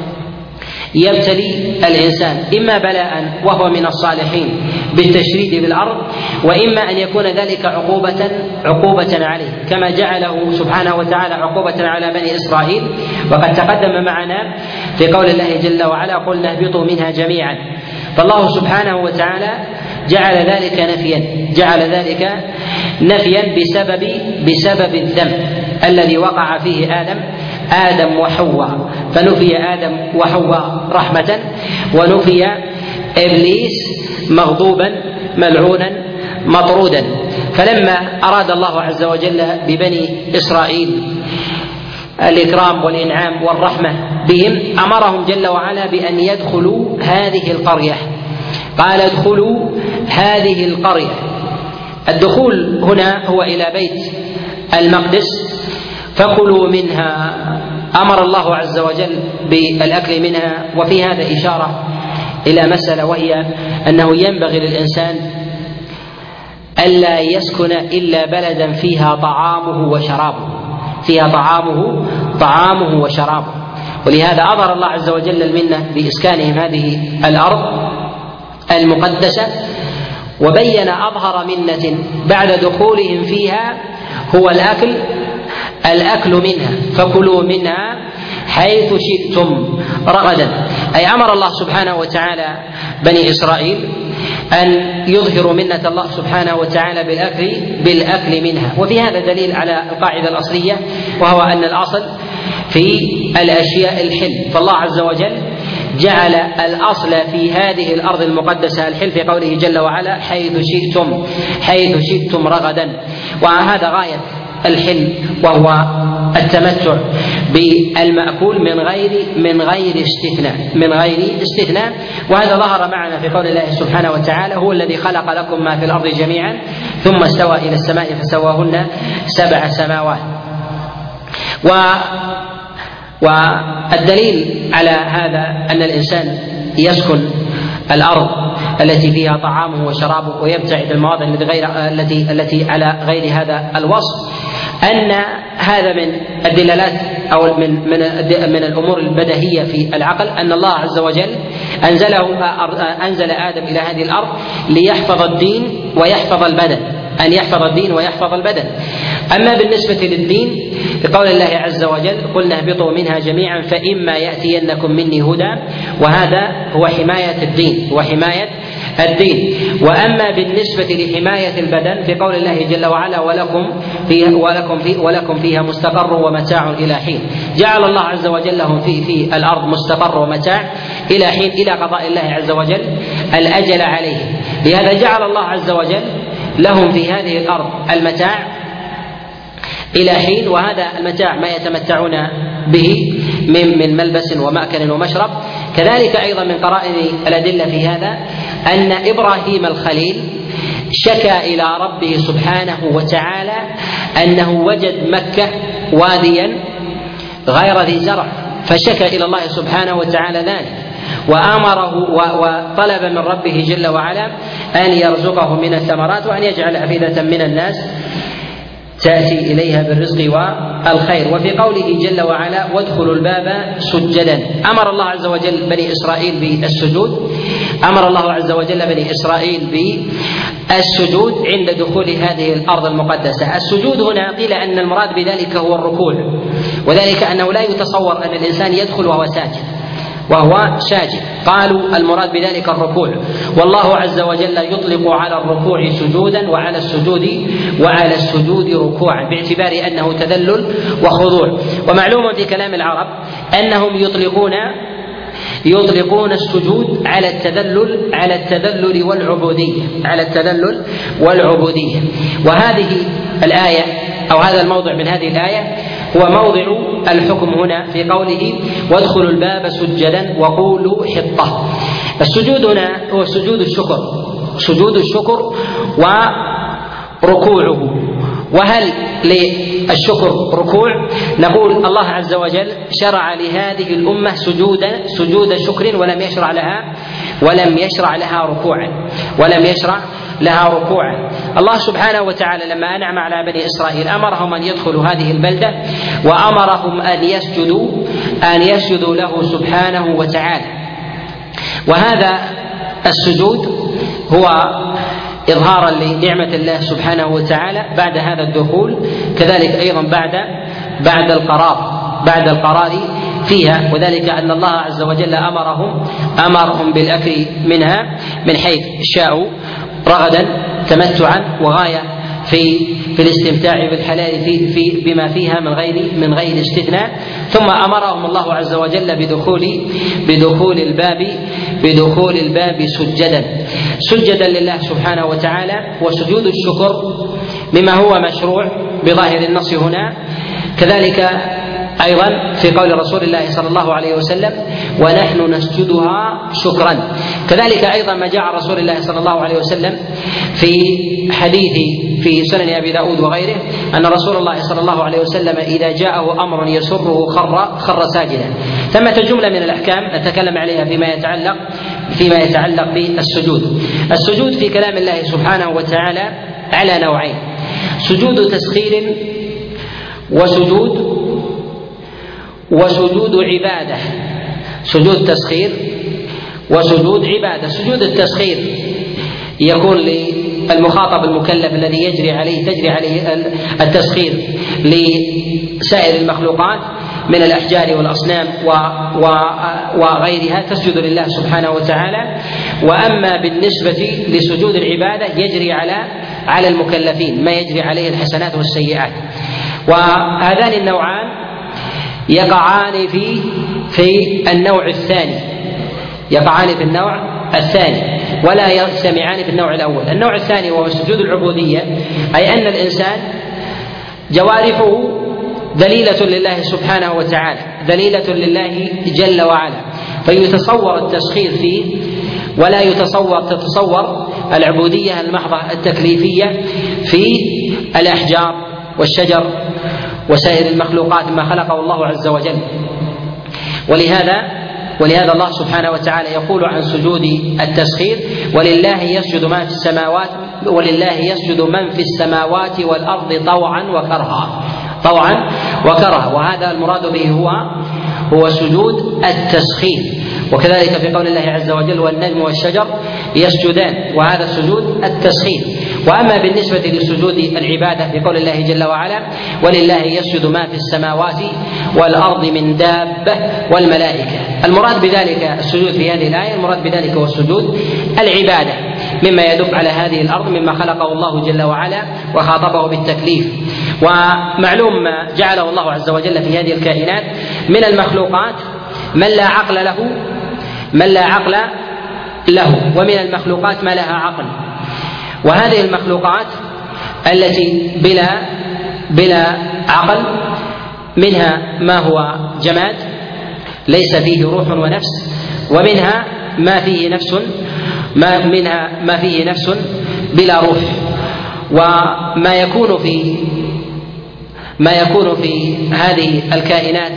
Speaker 1: يبتلي الإنسان إما بلاء وهو من الصالحين بالتشريد بالأرض، وإما أن يكون ذلك عقوبة عليه كما جعله سبحانه وتعالى عقوبة على بني إسرائيل. وقد تقدم معنا في قول الله جل وعلا قلنا اهبطوا منها جميعا، فالله سبحانه وتعالى جعل ذلك نفيا بسبب الذنب الذي وقع فيه آدم وحواء، فنفي آدم وحواء رحمة، ونفي إبليس مغضوبا ملعونا مطرودا. فلما أراد الله عز وجل ببني إسرائيل الإكرام والإنعام والرحمة بهم أمرهم جل وعلا بأن يدخلوا هذه القرية، قال ادخلوا هذه القرية. الدخول هنا هو إلى بيت المقدس، فكلوا منها، أمر الله عز وجل بالأكل منها. وفي هذا إشارة إلى مسألة، وهي أنه ينبغي للإنسان ألا يسكن إلا بلدا فيها طعامه وشرابه، ولهذا أظهر الله عز وجل المنة بإسكانهم هذه الأرض المقدسة، وبين أظهر منة بعد دخولهم فيها هو الأكل منها، فكلوا منها حيث شئتم رغدا، أي أمر الله سبحانه وتعالى بني إسرائيل أن يظهروا منة الله سبحانه وتعالى بالأكل منها. وفي هذا دليل على القاعدة الأصلية، وهو أن الأصل في الأشياء الحل، فالله عز وجل جعل الأصل في هذه الأرض المقدسة الحل في قوله جل وعلا حيث شئتم رغدا. وهذا غاية الحل، وهو التمتع بالمأكول من غير استثناء. وهذا ظهر معنا في قول الله سبحانه وتعالى هو الذي خلق لكم ما في الأرض جميعا ثم استوى إلى السماء فسواهن 7 سماوات. والدليل على هذا أن الإنسان يسكن الأرض التي فيها طعامه وشرابه ويبتعد المواضع التي على غير هذا الوصف، أن هذا من الدلالات أو من الأمور البديهية في العقل أن الله عز وجل أنزل آدم إلى هذه الأرض ليحفظ الدين ويحفظ البدن، أن يحفظ الدين ويحفظ البدن. أما بالنسبة للدين بقول الله عز وجل قلنا اهبطوا منها جميعا فإما يأتينكم مني هدى، وهذا هو حماية الدين وأما بالنسبة لحماية البدن في قول الله جل وعلا ولكم فيها مستقر ومتاع إلى حين، جعل الله عز وجل لهم في الأرض مستقر ومتاع إلى حين، إلى قضاء الله عز وجل الأجل عليهم. لهذا جعل الله عز وجل لهم في هذه الأرض المتاع إلى حين، وهذا المتاع ما يتمتعون به من ملبس ومأكل ومشرب. كذلك أيضا من قرائن الأدلة في هذا أن إبراهيم الخليل شكى إلى ربه سبحانه وتعالى أنه وجد مكة واديا غير ذي زرع، فشكى إلى الله سبحانه وتعالى ذلك وآمره وطلب من ربه جل وعلا أن يرزقه من الثمرات وأن يجعل أفئدة من الناس تأتي إليها بالرزق والخير. وفي قوله جل وعلا وادخلوا الباب سجدا، أمر الله عز وجل بني إسرائيل بالسجود، أمر الله عز وجل بني إسرائيل بالسجود عند دخول هذه الأرض المقدسة. السجود هنا قيل أن المراد بذلك هو الركوع، وذلك أنه لا يتصور أن الإنسان يدخل وهو ساجد، قالوا المراد بذلك الركوع، والله عز وجل يطلق على الركوع سجودا وعلى السجود ركوعا باعتبار أنه تذلل وخضوع. ومعلوم في كلام العرب أنهم يطلقون السجود على التذلل والعبودية. وهذه الآية أو هذا الموضع من هذه الآية هو موضع الحكم هنا في قوله وادخلوا الباب سجدا وقولوا حطة. السجود هنا هو سجود الشكر وركوعه. وهل للشكر ركوع؟ نقول الله عز وجل شرع لهذه الأمة سجود شكر ولم يشرع لها ركوعا. الله سبحانه وتعالى لما أنعم على بني إسرائيل أمرهم أن يدخلوا هذه البلدة وأمرهم أن يسجدوا له سبحانه وتعالى. وهذا السجود هو إظهارا لنعمة الله سبحانه وتعالى بعد هذا الدخول، كذلك أيضا بعد القرار فيها، وذلك أن الله عز وجل أمرهم بالأكل منها من حيث شاءوا رغدا تمتعا وغاية في الاستمتاع بالحلال في بما فيها من غير استثناء. ثم أمرهم الله عز وجل بدخول الباب سجدا لله سبحانه وتعالى. وسجود الشكر مما هو مشروع بظاهر النص هنا، كذلك أيضا في قول رسول الله صلى الله عليه وسلم ونحن نسجدها شكرا. كذلك أيضا ما جاء رسول الله صلى الله عليه وسلم في حديث في سنن أبي داود وغيره أن رسول الله صلى الله عليه وسلم إذا جاءه أمر يسره خر ساجدا. ثمة جملة من الأحكام نتكلم عليها فيما يتعلق بالسجود. السجود في كلام الله سبحانه وتعالى على نوعين: سجود تسخير وسجود عبادة. سجود تسخير وسجود عبادة. سجود التسخير يكون للمخاطب المكلف الذي تجري عليه التسخير لسائر المخلوقات من الأحجار والأصنام وغيرها تسجد لله سبحانه وتعالى. وأما بالنسبة لسجود العبادة يجري على المكلفين ما يجري عليه الحسنات والسيئات. وهذان النوعان يقعان في النوع الثاني ولا يجتمعان في النوع الأول. النوع الثاني وهو سجود العبودية، أي أن الإنسان جوارحه دليلة لله سبحانه وتعالى، دليلة لله جل وعلا، فيتصور التسخير فيه ولا تتصور العبودية المحضة التكليفية في الأحجار والشجر وسائر المخلوقات ما خلقه الله عز وجل. ولهذا الله سبحانه وتعالى يقول عن سجود التسخير ولله يسجد من في السماوات والأرض طوعا وكرها. طوعا وكرها، وهذا المراد به هو سجود التسخير. وكذلك في قول الله عز وجل والنجم والشجر يسجدان، وهذا سجود التسخير. وأما بالنسبة لسجود العبادة في قول الله جل وعلا ولله يسجد ما في السماوات والأرض من دابة والملائكة، المراد بذلك السجود في هذه الآية المراد بذلك هو السجود العبادة مما يدب على هذه الأرض مما خلقه الله جل وعلا وخاطبه بالتكليف. ومعلوم ما جعله الله عز وجل في هذه الكائنات من المخلوقات من لا عقل له، ومن المخلوقات ما لها عقل. وهذه المخلوقات التي بلا عقل منها ما هو جماد ليس فيه روح ونفس، ومنها ما فيه نفس بلا روح. وما يكون في هذه الكائنات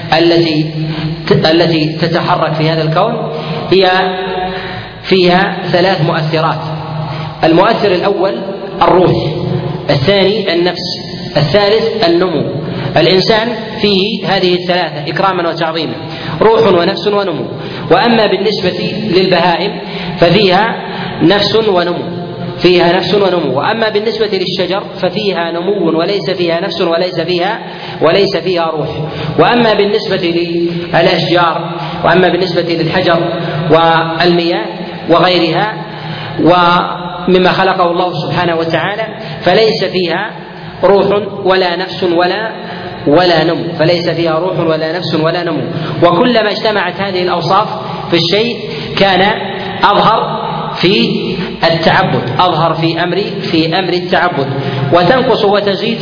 Speaker 1: التي تتحرك في هذا الكون هي فيها 3 مؤثرات: المؤثر الأول الروح، الثاني النفس، الثالث النمو. الإنسان فيه هذه ال3 إكراما وتعظيما: روح ونفس ونمو. وأما بالنسبة للبهائم ففيها نفس ونمو، وأما بالنسبة للشجر ففيها نمو وليس فيها نفس وليس فيها روح. وأما بالنسبة للأشجار وأما بالنسبة للحجر والمياه وغيرها ومما خلقه الله سبحانه وتعالى فليس فيها روح ولا نفس ولا نمو، فليس فيها روح ولا نفس ولا نمو. وكلما اجتمعت هذه الأوصاف في الشيء كان أظهر في التعبد، أظهر في أمر التعبد، وتنقص وتزيد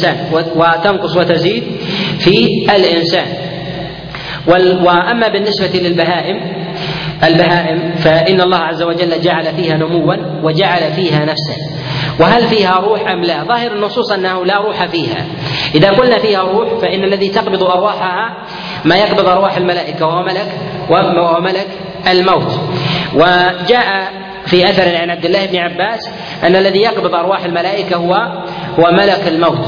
Speaker 1: في الإنسان. وأما بالنسبة للبهائم فإن الله عز وجل جعل فيها نموا وجعل فيها نفسا. وهل فيها روح أم لا؟ ظاهر النصوص أنه لا روح فيها. إذا قلنا فيها روح فإن الذي تقبض أرواحها ما يقبض أرواح الملائكة وهو ملك الموت. وجاء في أثر عن عبد الله بن عباس أن الذي يقبض أرواح الملائكة هو ملك الموت،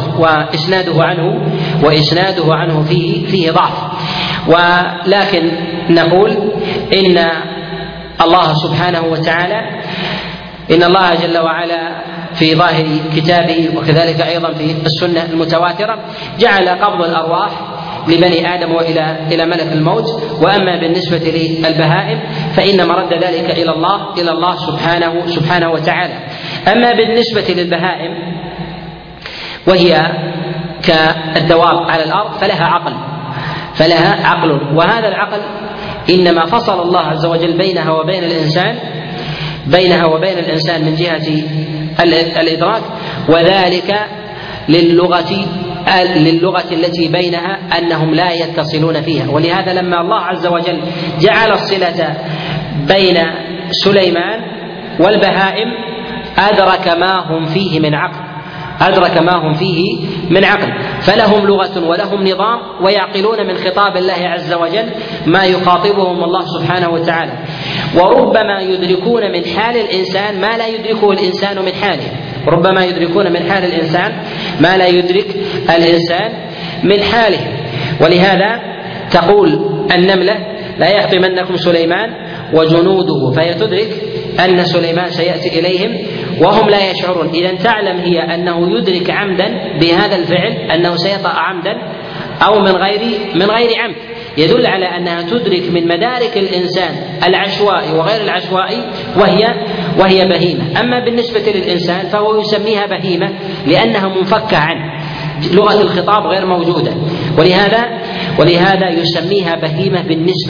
Speaker 1: وإسناده عنه فيه ضعف. ولكن نقول إن الله سبحانه وتعالى إن الله جل وعلا في ظاهر كتابه وكذلك أيضا في السنة المتواترة جعل قبض الأرواح لبني آدم وإلى ملك الموت. وأما بالنسبة للبهائم فإن مرد ذلك إلى الله سبحانه وتعالى. أما بالنسبة للبهائم وهي كالدواب على الأرض فلها عقل، وهذا العقل إنما فصل الله عز وجل بينها وبين الإنسان من جهة الإدراك، وذلك للغة التي بينها أنهم لا يتصلون فيها. ولهذا لما الله عز وجل جعل الصلة بين سليمان والبهائم أدرك ما هم فيه من عقل، فلهم لغة ولهم نظام ويعقلون من خطاب الله عز وجل ما يخاطبهم الله سبحانه وتعالى. وربما يدركون من حال الإنسان ما لا يدركه الإنسان من حاله، ربما يدركون من حال الإنسان ما لا يدرك الإنسان من حاله. ولهذا تقول النملة لا يحطمنكم سليمان وجنوده، فهي تدرك أن سليمان سيأتي إليهم وهم لا يشعرون. إذا تعلم هي أنه يدرك عمدا بهذا الفعل أنه سيطأ عمدا أو من غير عمد، يدل على أنها تدرك من مدارك الإنسان العشوائي وغير العشوائي وهي بهيمة. أما بالنسبة للإنسان فهو يسميها بهيمة لأنها منفكة عنه، لغة الخطاب غير موجودة، ولهذا يسميها بهيمة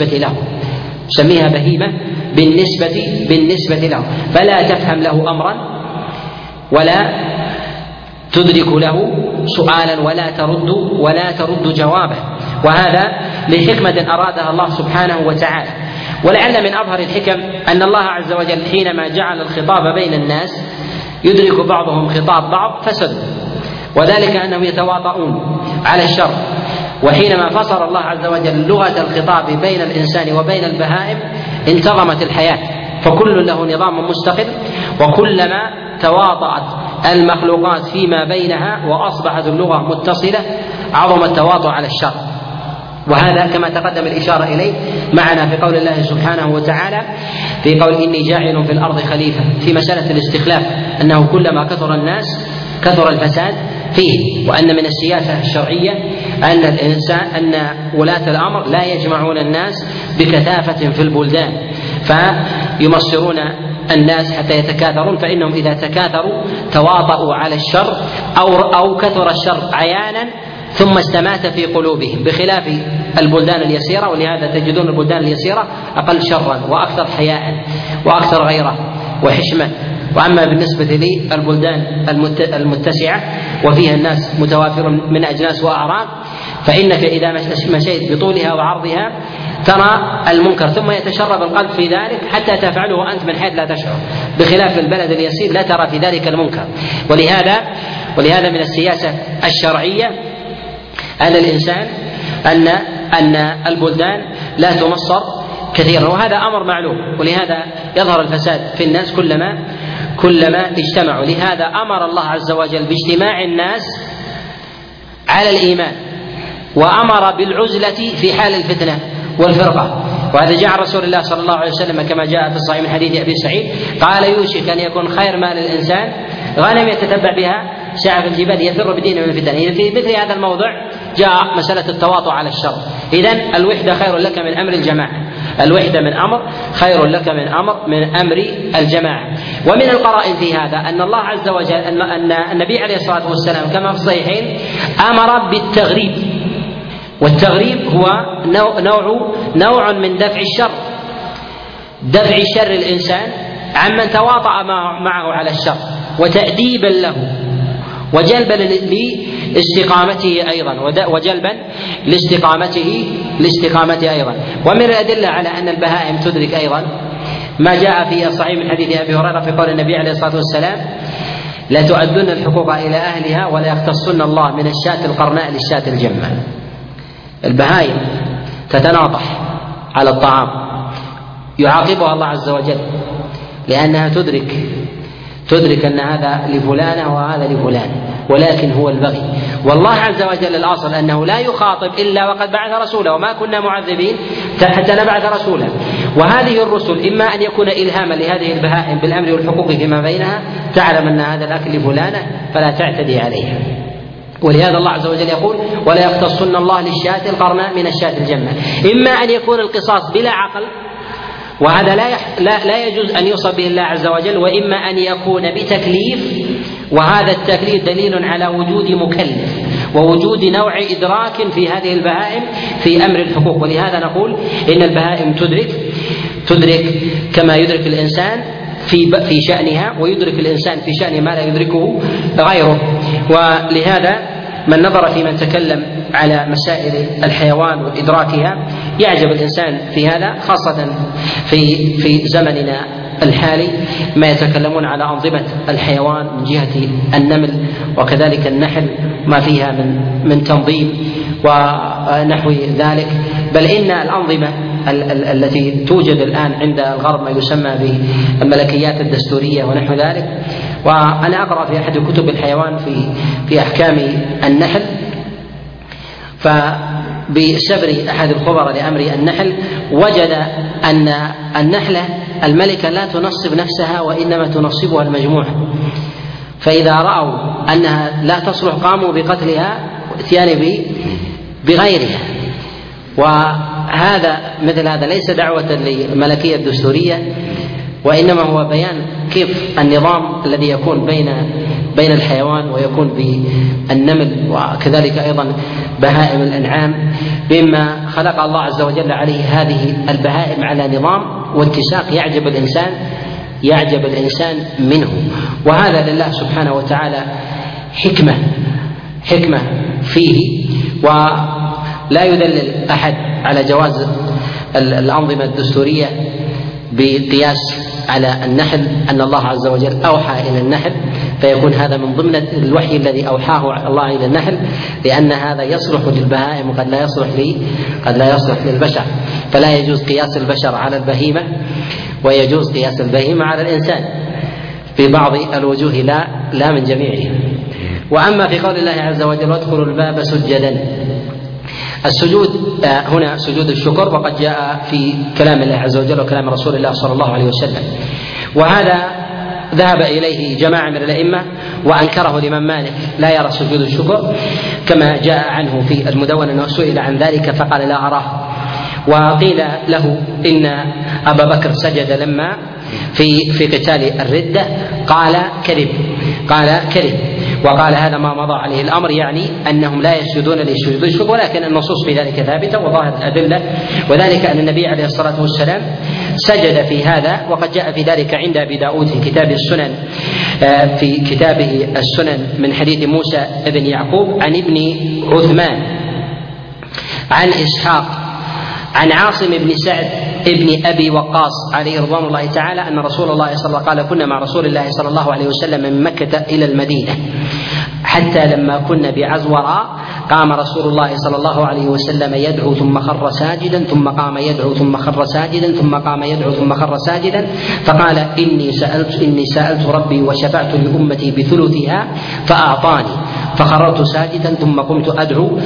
Speaker 1: بالنسبة له، فلا تفهم له أمرا ولا تدرك له سؤالا ولا ترد جوابه. وهذا لحكمة أرادها الله سبحانه وتعالى. ولعل من أظهر الحكم أن الله عز وجل حينما جعل الخطاب بين الناس يدرك بعضهم خطاب بعض فسدوا، وذلك أنهم يتواطؤون على الشر. وحينما فصل الله عز وجل لغة الخطاب بين الإنسان وبين البهائم انتظمت الحياة، فكل له نظام مستقل. وكلما تواطأت المخلوقات فيما بينها وأصبحت اللغة متصلة عظم التواطؤ على الشر. وهذا كما تقدم الإشارة إليه معنا في قول الله سبحانه وتعالى في قول إني جاعل في الأرض خليفة، في مسألة الاستخلاف أنه كلما كثر الناس كثر الفساد فيه، وأن من السياسة الشرعية أن ولاة الأمر لا يجمعون الناس بكثافة في البلدان فيمصرون الناس حتى يتكاثرون، فإنهم إذا تكاثروا تواطؤوا على الشر أو كثر الشر عيانا ثم استمات في قلوبهم، بخلاف البلدان اليسيرة. ولهذا تجدون البلدان اليسيرة أقل شرا وأكثر حياء وأكثر غيرة وحشمة. وأما بالنسبة للبلدان المتسعة وفيها الناس متوافر من أجناس وأعراق، فإنك إذا مشيت بطولها وعرضها ترى المنكر ثم يتشرب القلب في ذلك حتى تفعله أنت من حيث لا تشعر، بخلاف البلد اليسير لا ترى في ذلك المنكر. ولهذا من السياسة الشرعية على الإنسان أن البلدان لا تمصر كثيرا، وهذا أمر معلوم. ولهذا يظهر الفساد في الناس كلما اجتمعوا. لهذا أمر الله عز وجل باجتماع الناس على الإيمان، وأمر بالعزلة في حال الفتنة والفرقة. وهذا جاء عن رسول الله صلى الله عليه وسلم كما جاء في الصحيح من حديث أبي سعيد قال يوشك أن يكون خير مال الإنسان غنم يتتبع بها ساعة في الجبال يفر بدينه من الفتن. إذا في مثل هذا الموضع جاء مسألة التواطؤ على الشر. إذن الوحدة خير لك من أمر الجماعة، الوحدة من أمر خير لك من أمر الجماعة. ومن القرائن في هذا أن الله عز وجل أن النبي عليه الصلاة والسلام كما في الصحيحين أمر بالتغريب، والتغريب هو نوع من دفع الشر الإنسان عمن تواطأ معه على الشر، وتأديبا له وجلبا لاستقامته أيضا لاستقامته أيضا. ومن الأدلة على أن البهائم تدرك أيضا ما جاء في الصحيح من حديث أبي هريرة في قول النبي عليه الصلاة والسلام لا تؤدون الحقوق إلى أهلها ولا يختصن الله من الشاة القرناء للشاة الجمة. البهائم تتناطح على الطعام يعاقبها الله عز وجل لأنها تدرك أن هذا لفلانة وهذا لفلان، ولكن هو البغي. والله عز وجل الأصل أنه لا يخاطب إلا وقد بعث رسوله، وما كنا معذبين حتى نبعث رسولا. وهذه الرسل إما أن يكون إلهاما لهذه البهائم بالأمر والحقوق فيما بينها، تعلم أن هذا الأكل لفلانة فلا تعتدي عليها. ولهذا الله عز وجل يقول ولا يختصن الله للشاة القرناء من الشاة الجمة. إما أن يكون القصاص بلا عقل، وهذا لا يجوز أن يوصف به الله عز وجل، وإما أن يكون بتكليف، وهذا التكليف دليل على وجود مكلف ووجود نوع إدراك في هذه البهائم في أمر الحقوق. ولهذا نقول إن البهائم تدرك كما يدرك الإنسان في شأنها، ويدرك الإنسان في شأن ما لا يدركه غيره. ولهذا من نظر في من تكلم على مسائل الحيوان وإدراكها يعجب الإنسان في هذا، خاصة في زمننا الحالي ما يتكلمون على أنظمة الحيوان من جهة النمل وكذلك النحل ما فيها من تنظيم ونحو ذلك. بل إن الأنظمة التي توجد الآن عند الغرب ما يسمى بالملكيات الدستورية ونحو ذلك، وأنا أقرأ في أحد كتب الحيوان في أحكام النحل، فبسبر أحد الخبراء لأمر النحل وجد أن النحلة الملكة لا تنصب نفسها وإنما تنصبها المجموعة، فإذا رأوا أنها لا تصلح قاموا بقتلها واتيان بغيرها. وهذا مثل هذا ليس دعوة للملكية الدستورية، وإنما هو بيان كيف النظام الذي يكون بين الحيوان ويكون بالنمل وكذلك أيضا بهائم الأنعام، مما خلق الله عز وجل عليه هذه البهائم على نظام واتساق يعجب الإنسان منه. وهذا لله سبحانه وتعالى حكمة فيه، ولا يدلل أحد على جواز الأنظمة الدستورية بقياس على النحل أن الله عز وجل أوحى إلى النحل، فيكون هذا من ضمن الوحي الذي أوحاه الله إلى النحل، لأن هذا يصلح للبهائم وقد لا يصلح للبشر. فلا يجوز قياس البشر على البهيمة، ويجوز قياس البهيمة على الإنسان في بعض الوجوه لا من جميعها. وأما في قول الله عز وجل وادخلوا الباب سجدا، السجود هنا سجود الشكر، وقد جاء في كلام الله عز وجل وكلام رسول الله صلى الله عليه وسلم، وهذا ذهب إليه جماعة من الأئمة وأنكره الإمام مالك، لا يرى سجود الشكر كما جاء عنه في المدونة أنه سئل عن ذلك فقال لا أراه. وقيل له إن أبا بكر سجد لما في قتال الردة قال كذب، وقال هذا ما مضى عليه الأمر، يعني أنهم لا يسجدون لسجود الشكر، ولكن النصوص في ذلك ثابتة وظاهر الأدلة، وذلك أن النبي عليه الصلاة والسلام سجد في هذا، وقد جاء في ذلك عند أبي داود في كتاب السنن، في كتابه السنن من حديث موسى بن يعقوب عن ابن عثمان عن إسحاق عن عاصم بن سعد ابن أبي وقاص عليه رضوان الله تعالى أن رسول الله صلى الله عليه وسلم قال كنا مع رسول الله صلى الله عليه وسلم من مكة إلى المدينة حتى لما كنا بعزوراء قام رسول الله صلى الله عليه وسلم يدعو ثم خر ساجدا ثم قام يدعو ثم خر ساجدا ثم قام يدعو ثم خر ساجدا فقال إني سألت ربي وشفعت لأمتي بثلثها فأعطاني فخررت ساجدا ثم قمت أدعو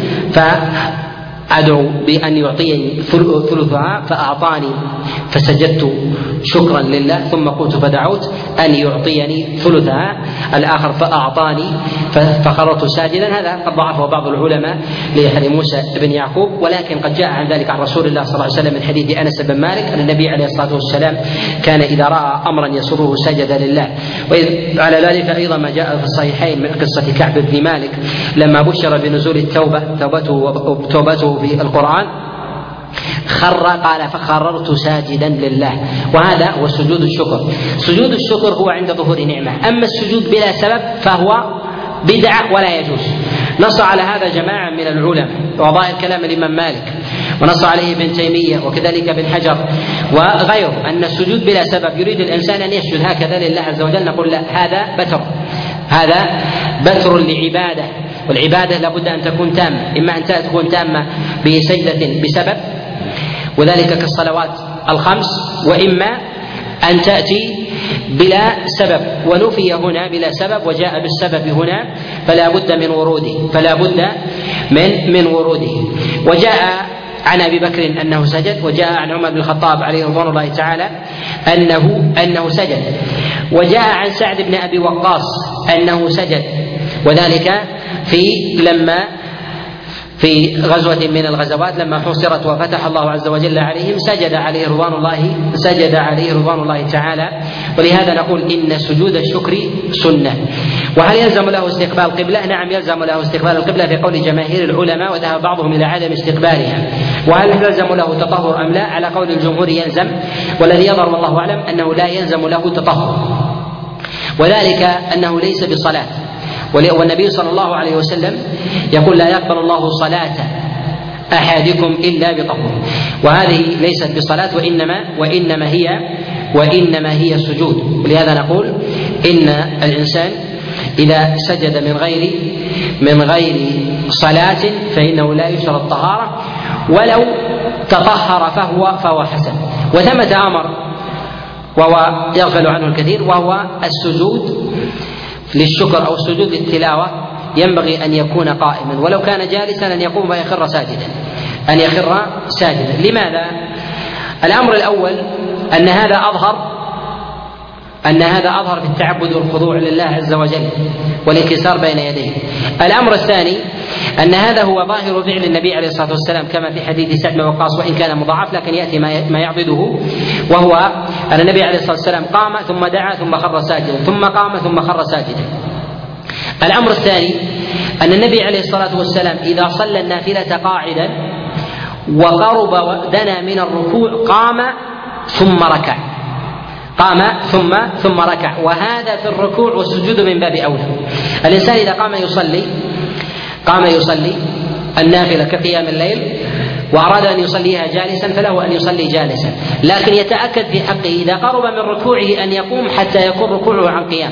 Speaker 1: بأن يعطيني ثلثها فأعطاني فسجدت شكرا لله ثم قلت فدعوت أن يعطيني ثلثها الآخر فأعطاني فخررت ساجدا. هذا قد ضعفه بعض العلماء لحديث موسى بن يعقوب، ولكن قد جاء عن ذلك عن رسول الله صلى الله عليه وسلم من حديث أنس بن مالك أن النبي عليه الصلاة والسلام كان إذا رأى أمرا يسره سجد لله. وعلى ذلك أيضا ما جاء في الصحيحين من قصة كعب بن مالك لما بشر بنزول التوبة توبته في القرآن خر قال فخررت ساجدا لله، وهذا هو سجود الشكر. سجود الشكر هو عند ظهور نعمة، أما السجود بلا سبب فهو بدعة ولا يجوز. نص على هذا جماعة من العلماء وظاهر كلام الإمام مالك، ونص عليه ابن تيمية وكذلك ابن حجر وغيره أن السجود بلا سبب يريد الإنسان أن يسجد هكذا لله عز وجل، نقول لا، هذا بتر لعبادة، والعبادة لابد أن تكون تامة، إما أن تكون تامة بسجدة بسبب وذلك كالصلوات الخمس، وإما أن تأتي بلا سبب، ونفي هنا بلا سبب وجاء بالسبب هنا فلا بد من وروده. وجاء عن أبي بكر أنه سجد، وجاء عن عمر بن الخطاب عليه رضوان الله تعالى أنه سجد، وجاء عن سعد بن أبي وقاص أنه سجد، وذلك في غزوة من الغزوات لما حصرت وفتح الله عز وجل عليهم سجد عليه رضوان الله تعالى. ولهذا نقول إن سجود الشكر سنة. وهل يلزم له استقبال القبلة؟ نعم يلزم له استقبال القبلة في قول جماهير العلماء، وذهب بعضهم إلى عدم استقبالها. وهل يلزم له تطهر أم لا؟ على قول الجمهور يلزم، والذي يظهر والله أعلم أنه لا يلزم له تطهر، وذلك أنه ليس بصلاة، والنبي صلى الله عليه وسلم يقول لا يقبل الله صلاة أحدكم إلا بطهور، وهذه ليست بصلاة وإنما هي سجود. ولهذا نقول إن الإنسان إذا سجد من غير صلاة فإنه لا يشترط الطهارة، ولو تطهر فهو حسن. وثمة أمر وهو يغفل عنه الكثير، وهو السجود للشكر أو السجود للتلاوة ينبغي أن يكون قائما، ولو كان جالسا أن يقوم ويخر ساجدا. لماذا؟ الأمر الأول أن هذا أظهر في التعبد والخضوع لله عز وجل والانكسار بين يديه. الأمر الثاني أن هذا هو ظاهر فعل النبي عليه الصلاة والسلام كما في حديث سعد بن وقاص، وإن كان مضاعف لكن يأتي ما يعضده، وهو أن النبي عليه الصلاة والسلام قام ثم دعا ثم خر ساجدا ثم قام ثم خر ساجدا. الأمر الثاني أن النبي عليه الصلاة والسلام إذا صلى النافلة قاعدا وقرب ودنا من الركوع قام ثم ركع، وهذا في الركوع والسجود من باب أولى. الإنسان إذا قام يصلي النافلة كقيام الليل وأراد أن يصليها جالسا فله أن يصلي جالسا، لكن يتأكد في حقه إذا قرب من ركوعه أن يقوم حتى يكون الركوع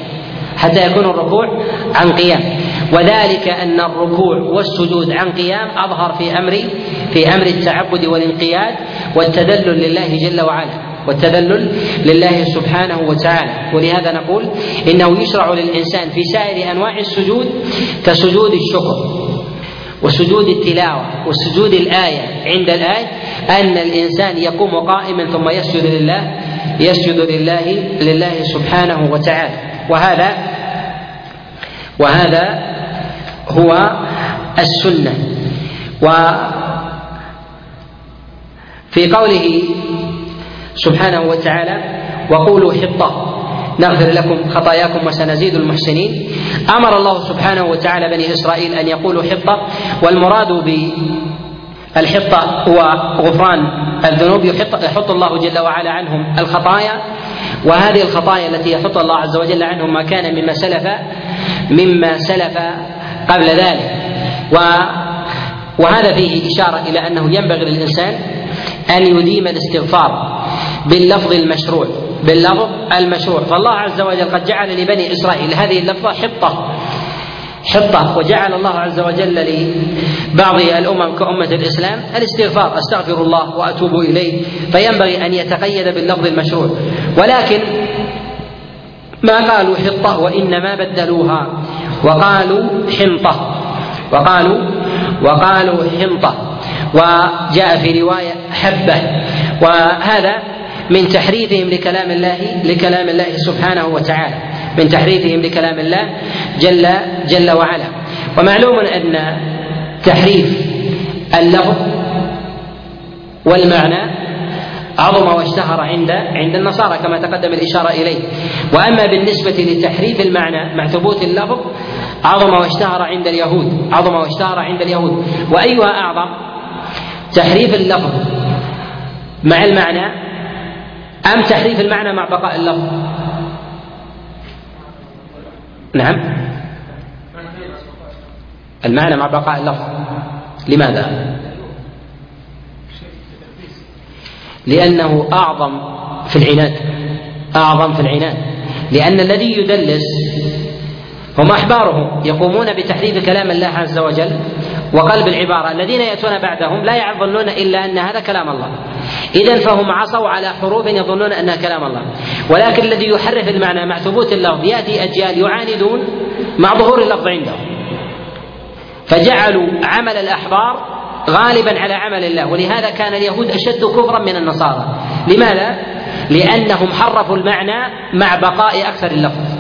Speaker 1: عن قيام، وذلك أن الركوع والسجود عن قيام أظهر في أمر التعبد والانقياد والتذلل لله جل وعلا. والتذلل لله سبحانه وتعالى. ولهذا نقول إنه يشرع للإنسان في سائر أنواع السجود كسجود الشكر وسجود التلاوة وسجود الآية عند الآية أن الإنسان يقوم قائما ثم يسجد لله سبحانه وتعالى. وهذا هو السنة. وفي قوله سبحانه وتعالى وقولوا حطة نغفر لكم خطاياكم وسنزيد المحسنين، أمر الله سبحانه وتعالى بني إسرائيل أن يقولوا حطة، والمراد بالحطة هو غفران الذنوب، يحط الله جل وعلا عنهم الخطايا، وهذه الخطايا التي يحط الله عز وجل عنهم ما كان مما سلف قبل ذلك. وهذا فيه إشارة إلى أنه ينبغي للإنسان أن يديم الاستغفار باللفظ المشروع. فالله عز وجل قد جعل لبني إسرائيل هذه اللفظة حطة، وجعل الله عز وجل لبعض الأمم كأمة الإسلام الاستغفار، أستغفر الله وأتوب إليه، فينبغي أن يتقيد باللفظ المشروع. ولكن ما قالوا حطة وإنما بدلوها وقالوا حنطة، وجاء في رواية حبة، وهذا من تحريفهم لكلام الله سبحانه وتعالى، من تحريفهم لكلام الله جل وعلا. ومعلوم أن تحريف اللفظ والمعنى عظم واشتهر عند النصارى كما تقدم الإشارة إليه، وأما بالنسبة لتحريف المعنى مع ثبوت اللفظ عظم واشتهر عند اليهود. وأيها أعظم، تحريف اللفظ مع المعنى أم تحريف المعنى مع بقاء اللفظ؟ نعم، المعنى مع بقاء اللفظ. لماذا؟ لأنه أعظم في العناد، لأن الذي يدلس هم أحبارهم يقومون بتحريف كلام الله عز وجل وقلب العبارة، الذين يأتون بعدهم لا يظنون إلا أن هذا كلام الله، إذن فهم عصوا على حروف يظنون أنها كلام الله. ولكن الذي يحرف المعنى مع ثبوت اللفظ يأتي أجيال يعاندون مع ظهور اللفظ عندهم، فجعلوا عمل الأحبار غالبا على عمل الله. ولهذا كان اليهود أشد كفرا من النصارى. لماذا؟ لأنهم حرفوا المعنى مع بقاء أكثر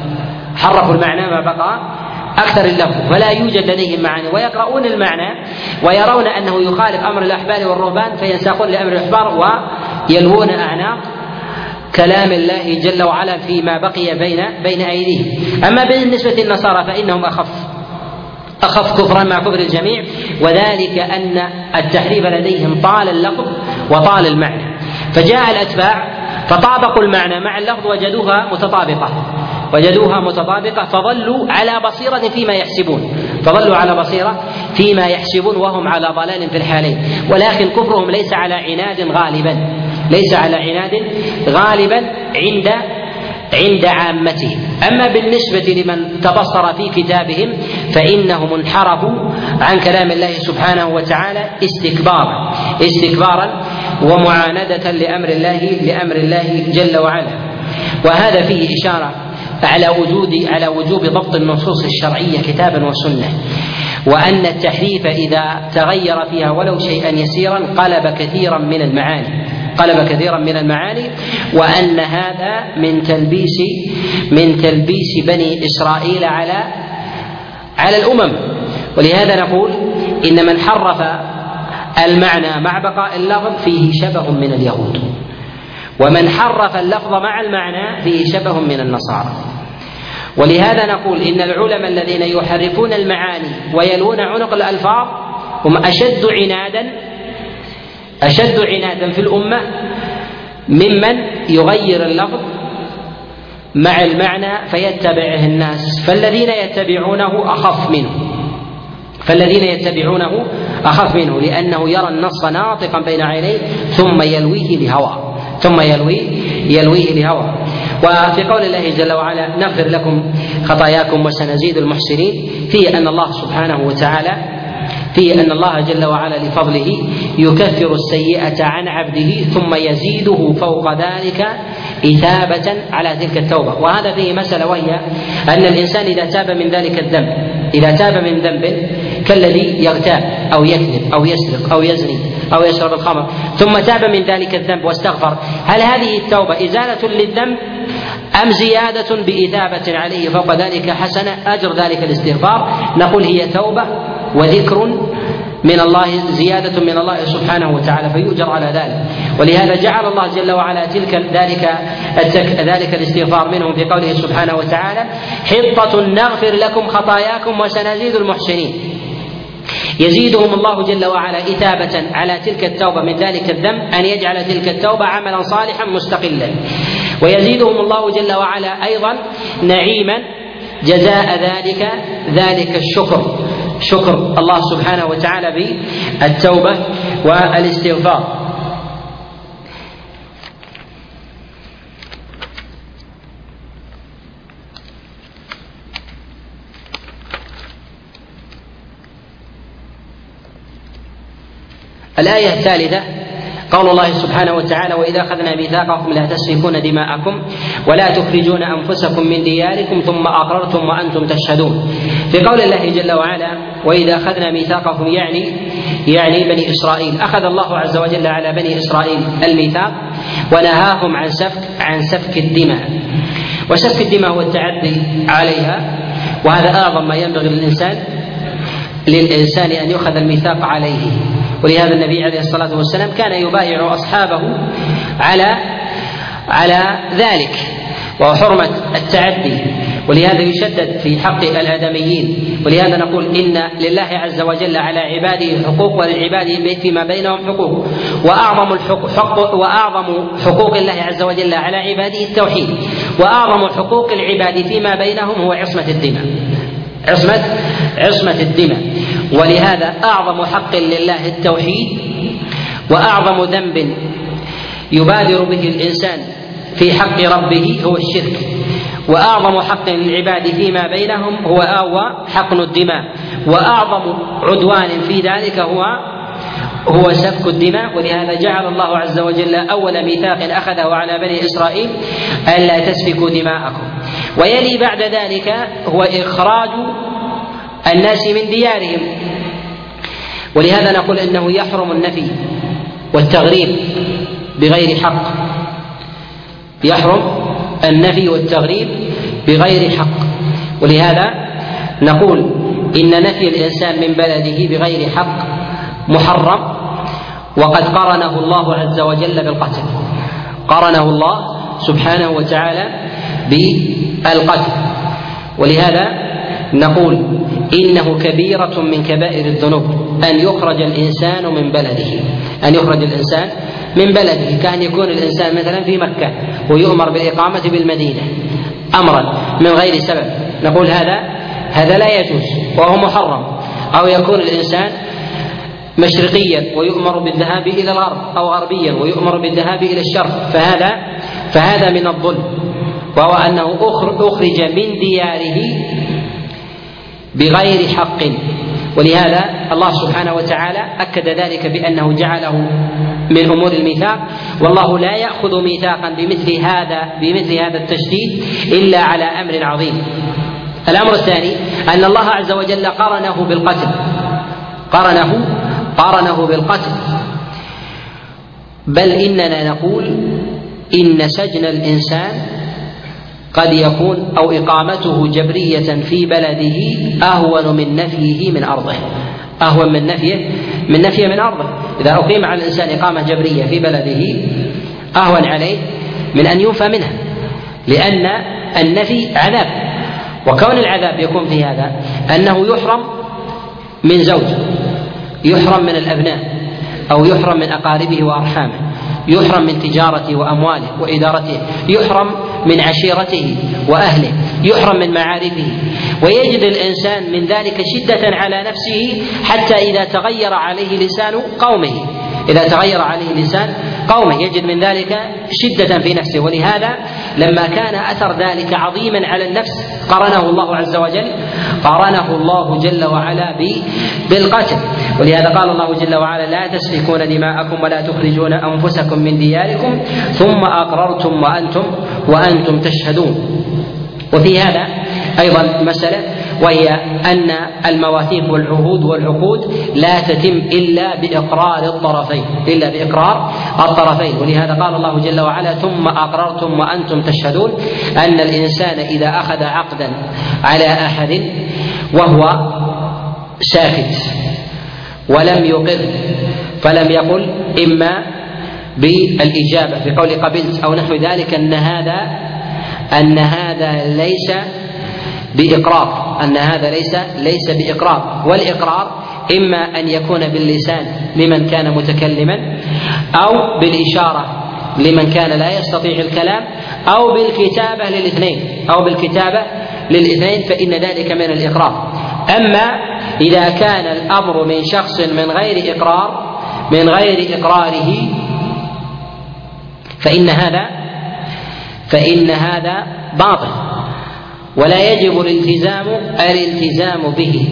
Speaker 1: اللفظ، فلا يوجد لديهم معاني، ويقرؤون المعنى ويرون أنه يخالف أمر الأحبار والرهبان فينساقون لأمر الأحبار ويلوون أعناق كلام الله جل وعلا فيما بقي بين أيديهم. أما بالنسبة للنصارى فإنهم أخف كفرا مع كفر الجميع، وذلك أن التحريف لديهم طال اللفظ وطال المعنى، فجاء الأتباع فطابقوا المعنى مع اللفظ وجدوها متطابقة فظلوا على بصيرة فيما يحسبون وهم على ضلال في الحالين. ولكن كفرهم ليس على عناد غالبا عند عامتهم. أما بالنسبة لمن تبصر في كتابهم فإنهم انحرفوا عن كلام الله سبحانه وتعالى استكبارا ومعاندة لأمر الله جل وعلا. وهذا فيه إشارة على وجوب ضبط النصوص الشرعية كتابا وسنة، وأن التحريف إذا تغير فيها ولو شيئا يسيرا قلب كثيرا من المعاني، وأن هذا من تلبيس بني إسرائيل على الأمم. ولهذا نقول إن من حرف المعنى مع بقاء اللفظ فيه شبه من اليهود، ومن حرف اللفظ مع المعنى فيه شبه من النصارى. ولهذا نقول إن العلماء الذين يحرفون المعاني ويلون عنق الألفاظ هم أشد عنادا في الأمة ممن يغير اللفظ مع المعنى فيتبعه الناس، فالذين يتبعونه أخف منه لأنه يرى النص ناطقا بين عينيه ثم يلويه لهوى. وفي قول الله جل وعلا نغفر لكم خطاياكم وسنزيد المحسنين، فيه أن الله سبحانه وتعالى في أن الله جل وعلا لفضله يكفر السيئة عن عبده ثم يزيده فوق ذلك إثابة على تلك التوبة. وهذا فيه مسألة، وهي أن الإنسان إذا تاب من ذلك الذنب، إذا تاب من ذنب كالذي يغتاب أو يكذب أو يسرق أو يزني أو يشرب الخمر ثم تاب من ذلك الذنب واستغفر، هل هذه التوبة إزالة للذنب أم زيادة بإثابة عليه فوق ذلك حسنة أجر ذلك الاستغفار؟ نقول هي توبة وذكر من الله، زيادة من الله سبحانه وتعالى، فيؤجر على ذلك. ولهذا جعل الله جل وعلا ذلك الاستغفار منهم في قوله سبحانه وتعالى: حطة نغفر لكم خطاياكم وسنزيد المحسنين. يزيدهم الله جل وعلا إثابة على تلك التوبة من ذلك الذنب أن يجعل تلك التوبة عملا صالحا مستقلا، ويزيدهم الله جل وعلا أيضا نعيما جزاء ذلك الشكر، شكر الله سبحانه وتعالى بالتوبة والاستغفار. الآية الثالثة قول الله سبحانه وتعالى: وإذا أخذنا ميثاقكم لا تسفكون دماءكم ولا تخرجون أنفسكم من دياركم ثم أقررتم وأنتم تشهدون. في قول الله جل وعلا: وإذا أخذنا ميثاقكم يعني بني إسرائيل، أخذ الله عز وجل على بني إسرائيل الميثاق ونهاهم عن سفك الدماء. وسفك الدماء هو التعدي عليها، وهذا أعظم ما ينبغي للإنسان أن يؤخذ الميثاق عليه. ولهذا النبي عليه الصلاة والسلام كان يبايع أصحابه على ذلك وحرمة التعدي، ولهذا يشدد في حق الآدميين. ولهذا نقول إن لله عز وجل على عباده حقوق وللعباد فيما بينهم حقوق، وأعظم حقوق الله عز وجل على عباده التوحيد، وأعظم حقوق العباد فيما بينهم هو عصمة الدماء. ولهذا أعظم حق لله التوحيد، وأعظم ذنب يبادر به الإنسان في حق ربه هو الشرك، وأعظم حق للعباد فيما بينهم هو حقن الدماء، وأعظم عدوان في ذلك هو سفك الدماء. ولهذا جعل الله عز وجل أول ميثاق أخذه على بني إسرائيل ألا تسفكوا دماءكم، ويلي بعد ذلك هو إخراج الناس من ديارهم. ولهذا نقول إنه يحرم النفي والتغريب بغير حق، يحرم النفي والتغريب بغير حق. ولهذا نقول إن نفي الإنسان من بلده بغير حق محرم، وقد قرنه الله عز وجل بالقتل، قرنه الله سبحانه وتعالى بالقتل. ولهذا نقول إنه كبيرة من كبائر الذنوب أن يخرج الإنسان من بلده، كأن يكون الإنسان مثلا في مكة ويؤمر بالإقامة بالمدينة أمرا من غير سبب، نقول هذا لا يجوز وهو محرم. أو يكون الإنسان مشرقيا ويؤمر بالذهاب إلى الغرب، أو غربيا ويؤمر بالذهاب إلى الشرق، فهذا من الظلم، وهو أنه أخرج من دياره بغير حق. ولهذا الله سبحانه وتعالى أكد ذلك بأنه جعله من أمور الميثاق، والله لا يأخذ ميثاقا بمثل هذا التشديد إلا على أمر عظيم. الأمر الثاني أن الله عز وجل قرنه بالقتل، بل إننا نقول إن سجن الإنسان قد يكون أو إقامته جبرية في بلده أهون من نفيه من أرضه، أهون من نفيه من أرضه. إذا أقيم على الإنسان إقامة جبرية في بلده أهون عليه من أن ينفى منها، لأن النفي عذاب، وكون العذاب يكون في هذا أنه يحرم من زوجه، يحرم من الأبناء، أو يحرم من أقاربه وأرحامه، يحرم من تجارته وأمواله وإدارته، يحرم من عشيرته وأهله، يحرم من معارفه، ويجد الإنسان من ذلك شدة على نفسه حتى إذا تغير عليه لسان قومه إذا تغير عليه لسان قومه يجد من ذلك شدة في نفسه. ولهذا لما كان أثر ذلك عظيما على النفس قارنه الله جل وعلا بالقتل. ولهذا قال الله جل وعلا: لا تسفكون دماءكم ولا تخرجون أنفسكم من دياركم ثم أقررتم وأنتم تشهدون. وفي هذا أيضا مسألة، وهي أن المواثيق والعقود لا تتم إلا بإقرار الطرفين. ولهذا قال الله جل وعلا: ثم أقررتم وأنتم تشهدون، أن الإنسان إذا أخذ عقدا على أحد وهو ساكت ولم يقر فلم يقل إما بالإجابة بقول قبلت أو نحو ذلك، أن هذا ليس بإقرار، والإقرار إما أن يكون باللسان لمن كان متكلما، أو بالإشارة لمن كان لا يستطيع الكلام، أو بالكتابة للاثنين، فإن ذلك من الإقرار. أما إذا كان الأمر من شخص من غير إقراره فإن هذا باطل، ولا يجب الالتزام به،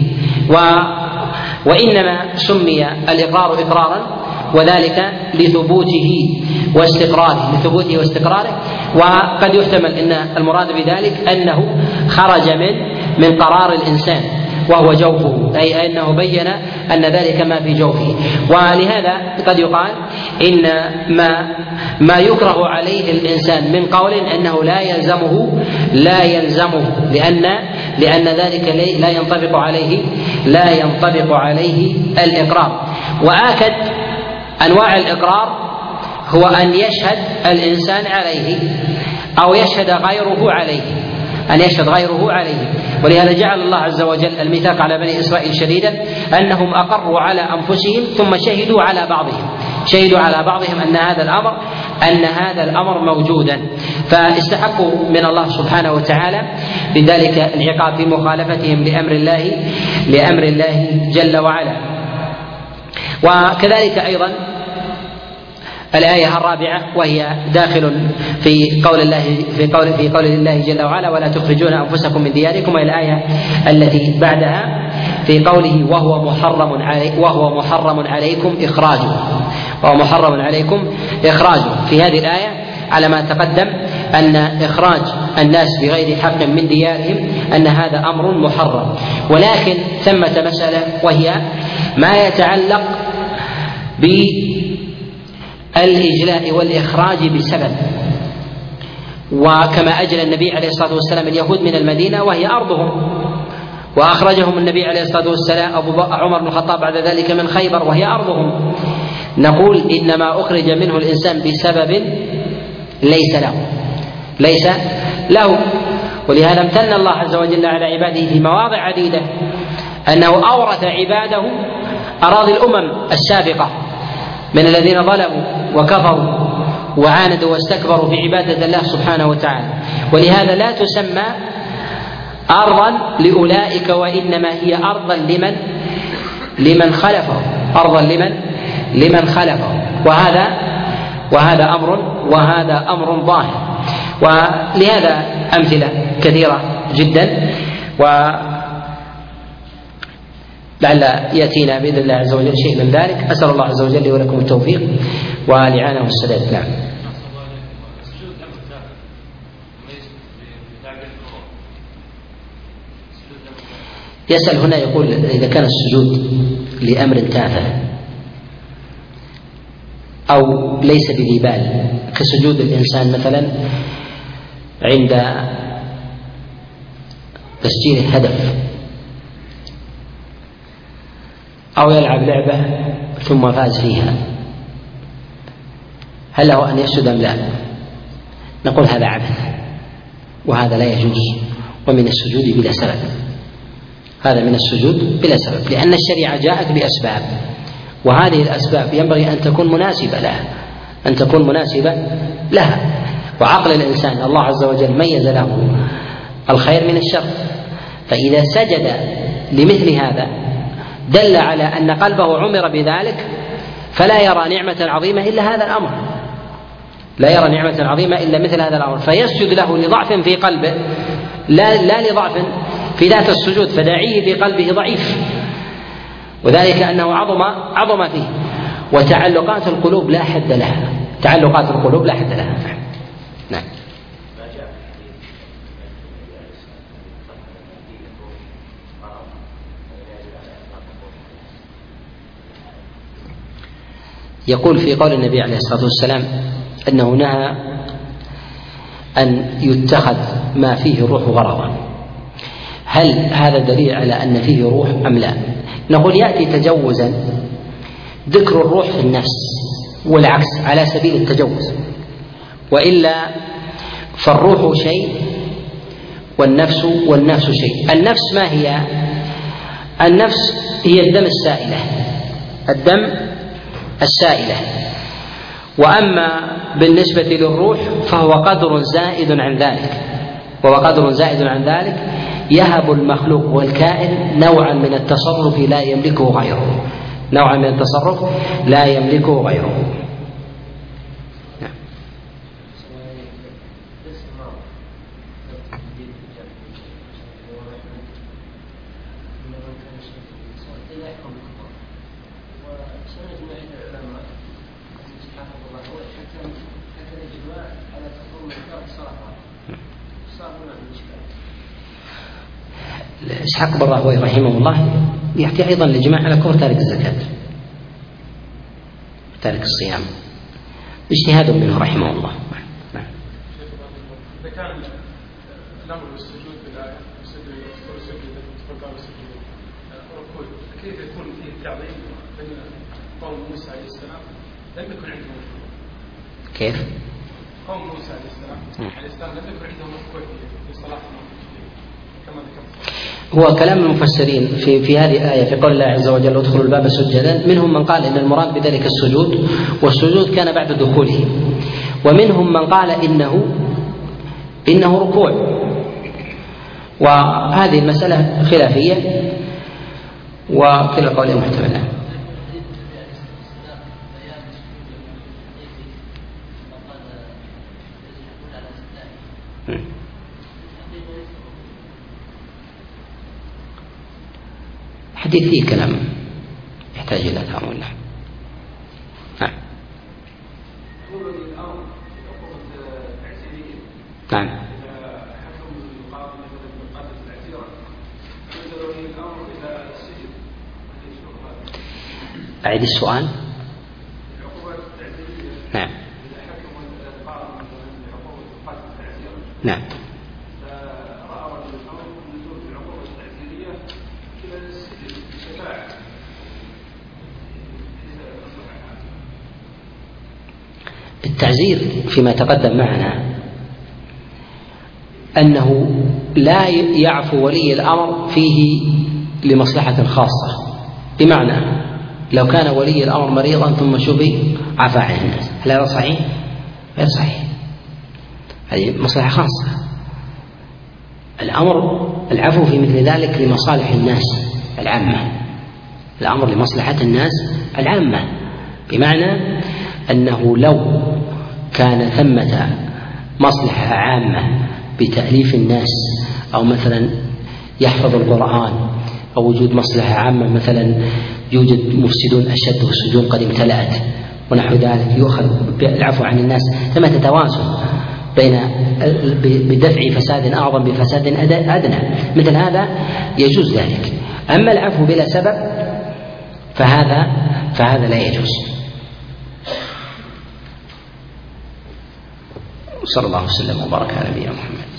Speaker 1: وإنما سمي الإقرار إقرارا وذلك لثبوته واستقراره. وقد يحتمل أن المراد بذلك أنه خرج من قرار الإنسان وهو جوفه، أي أنه بين أن ذلك ما في جوفه. ولهذا قد يقال إن ما يكره عليه الإنسان من قول أنه لا يلزمه لأن ذلك لا ينطبق عليه الإقرار. وآكد أنواع الإقرار هو أن يشهد الإنسان عليه أو يشهد غيره عليه. ولهذا جعل الله عز وجل الميثاق على بني إسرائيل شديدا، أنهم أقروا على أنفسهم ثم شهدوا على بعضهم أن هذا الأمر موجودا، فاستحقوا من الله سبحانه وتعالى بذلك العقاب في مخالفتهم لأمر الله جل وعلا. وكذلك أيضا الآية الرابعة، وهي داخل في قول الله جل وعلا: ولا تخرجون أنفسكم من دياركم، وهي الآية التي بعدها في قوله: وهو محرم عليكم إخراجه. في هذه الآية على ما تقدم أن إخراج الناس بغير حق من ديارهم أن هذا أمر محرم، ولكن ثمة مسألة، وهي ما يتعلق بالإجلاء والإخراج بسبب. وكما أجل النبي عليه الصلاة والسلام اليهود من المدينة وهي أرضهم، وأخرجهم النبي عليه الصلاة والسلام عمر بن الخطاب بعد ذلك من خيبر وهي أرضهم، نقول إنما أخرج منه الإنسان بسبب ليس له. ولهذا امتن الله عز وجل على عباده في مواضع عديدة أنه أورث عباده أراضي الأمم السابقة من الذين ظلموا وكفروا وعاندوا واستكبروا في عبادة الله سبحانه وتعالى. ولهذا لا تسمى أرضا لأولئك، وإنما هي أرضا لمن خلفه، وهذا أمر ظاهر. ولهذا أمثلة كثيرة جدا، لعل يأتينا بإذن الله عز وجل شيء من ذلك. أسأل الله عز وجل لي ولكم التوفيق والإعانة والسداد. نعم. يسأل هنا يقول: إذا كان السجود لأمر تافه أو ليس بذي بال، كسجود الإنسان مثلا عند تسجيل الهدف، أو يلعب لعبة ثم فاز فيها، هل له أن يسجد أم لا؟ نقول هذا عبث، وهذا لا يجوز، ومن السجود بلا سبب. هذا من السجود بلا سبب، لأن الشريعة جاءت بأسباب، وهذه الأسباب ينبغي أن تكون مناسبة لها. وعقل الإنسان الله عز وجل ميز له الخير من الشر، فإذا سجد لمثل هذا دل على أن قلبه عمر بذلك، فلا يرى نعمة عظيمة إلا هذا الأمر، لا يرى نعمة عظيمة إلا مثل هذا الأمر، فيسجد له لضعف في قلبه لا لضعف في ذات السجود، فداعيه في قلبه ضعيف، وذلك أنه عظم فيه. وتعلقات القلوب لا حد لها، تعلقات القلوب لا حد لها. نعم. يقول في قول النبي عليه الصلاة والسلام أنه نهى أن يتخذ ما فيه الروح غرضا، هل هذا دليل على أن فيه روح أم لا؟ نقول يأتي تجوزا ذكر الروح في النفس والعكس على سبيل التجوز، وإلا فالروح شيء والنفس شيء. النفس ما هي؟ النفس هي الدم السائلة، وأما بالنسبة للروح فهو قدر زائد عن ذلك، يهب المخلوق والكائن نوعا من التصرف لا يملكه غيره. نعم. إسحاق بن راهويه رحمه الله يحكي أيضا الإجماع على كفر تارك الزكاة، تارك الصيام، اجتهاد منه رحمه الله.
Speaker 2: إذا كان الأمر بالسجود بالآية كيف يكون فيه تعظيم بين قوم موسى عليه السلام لم يكن عندهم
Speaker 1: كيف؟
Speaker 2: قوم موسى عليه السلام لم يكن عندهم في صلاتهم كما ذكرت.
Speaker 1: هو كلام المفسرين في هذه الآية في قول الله عز وجل ادخلوا الباب سجدا، منهم من قال إن المراد بذلك السجود، والسجود كان بعد دخوله، ومنهم من قال إنه ركوع، وهذه المسألة خلافية وكلا القولين محتملة. حديث فيه كلام يحتاج إلى تأمل. نعم. أعيد السؤال. نعم. نعم. التعزير فيما تقدم معنا أنه لا يعفو ولي الأمر فيه لمصلحة خاصة، بمعنى لو كان ولي الأمر مريضا ثم شفي عفى عن الناس، هل هذا صحيح؟ غير صحيح، هذه مصلحة خاصة. العفو في مثل ذلك لمصالح الناس العامة، الأمر لمصلحة الناس العامة، بمعنى أنه لو كان ثمة مصلحة عامة بتأليف الناس، أو مثلا يحفظ القرآن، أو وجود مصلحة عامة مثلا يوجد مفسدون أشد والسجون قد امتلأت ونحو ذلك، يؤخذ العفو عن الناس، ثمة توازن بين بدفع فساد أعظم بفساد أدنى، مثل هذا يجوز ذلك. أما العفو بلا سبب فهذا لا يجوز. صلى الله وسلم وبارك على نبينا محمد.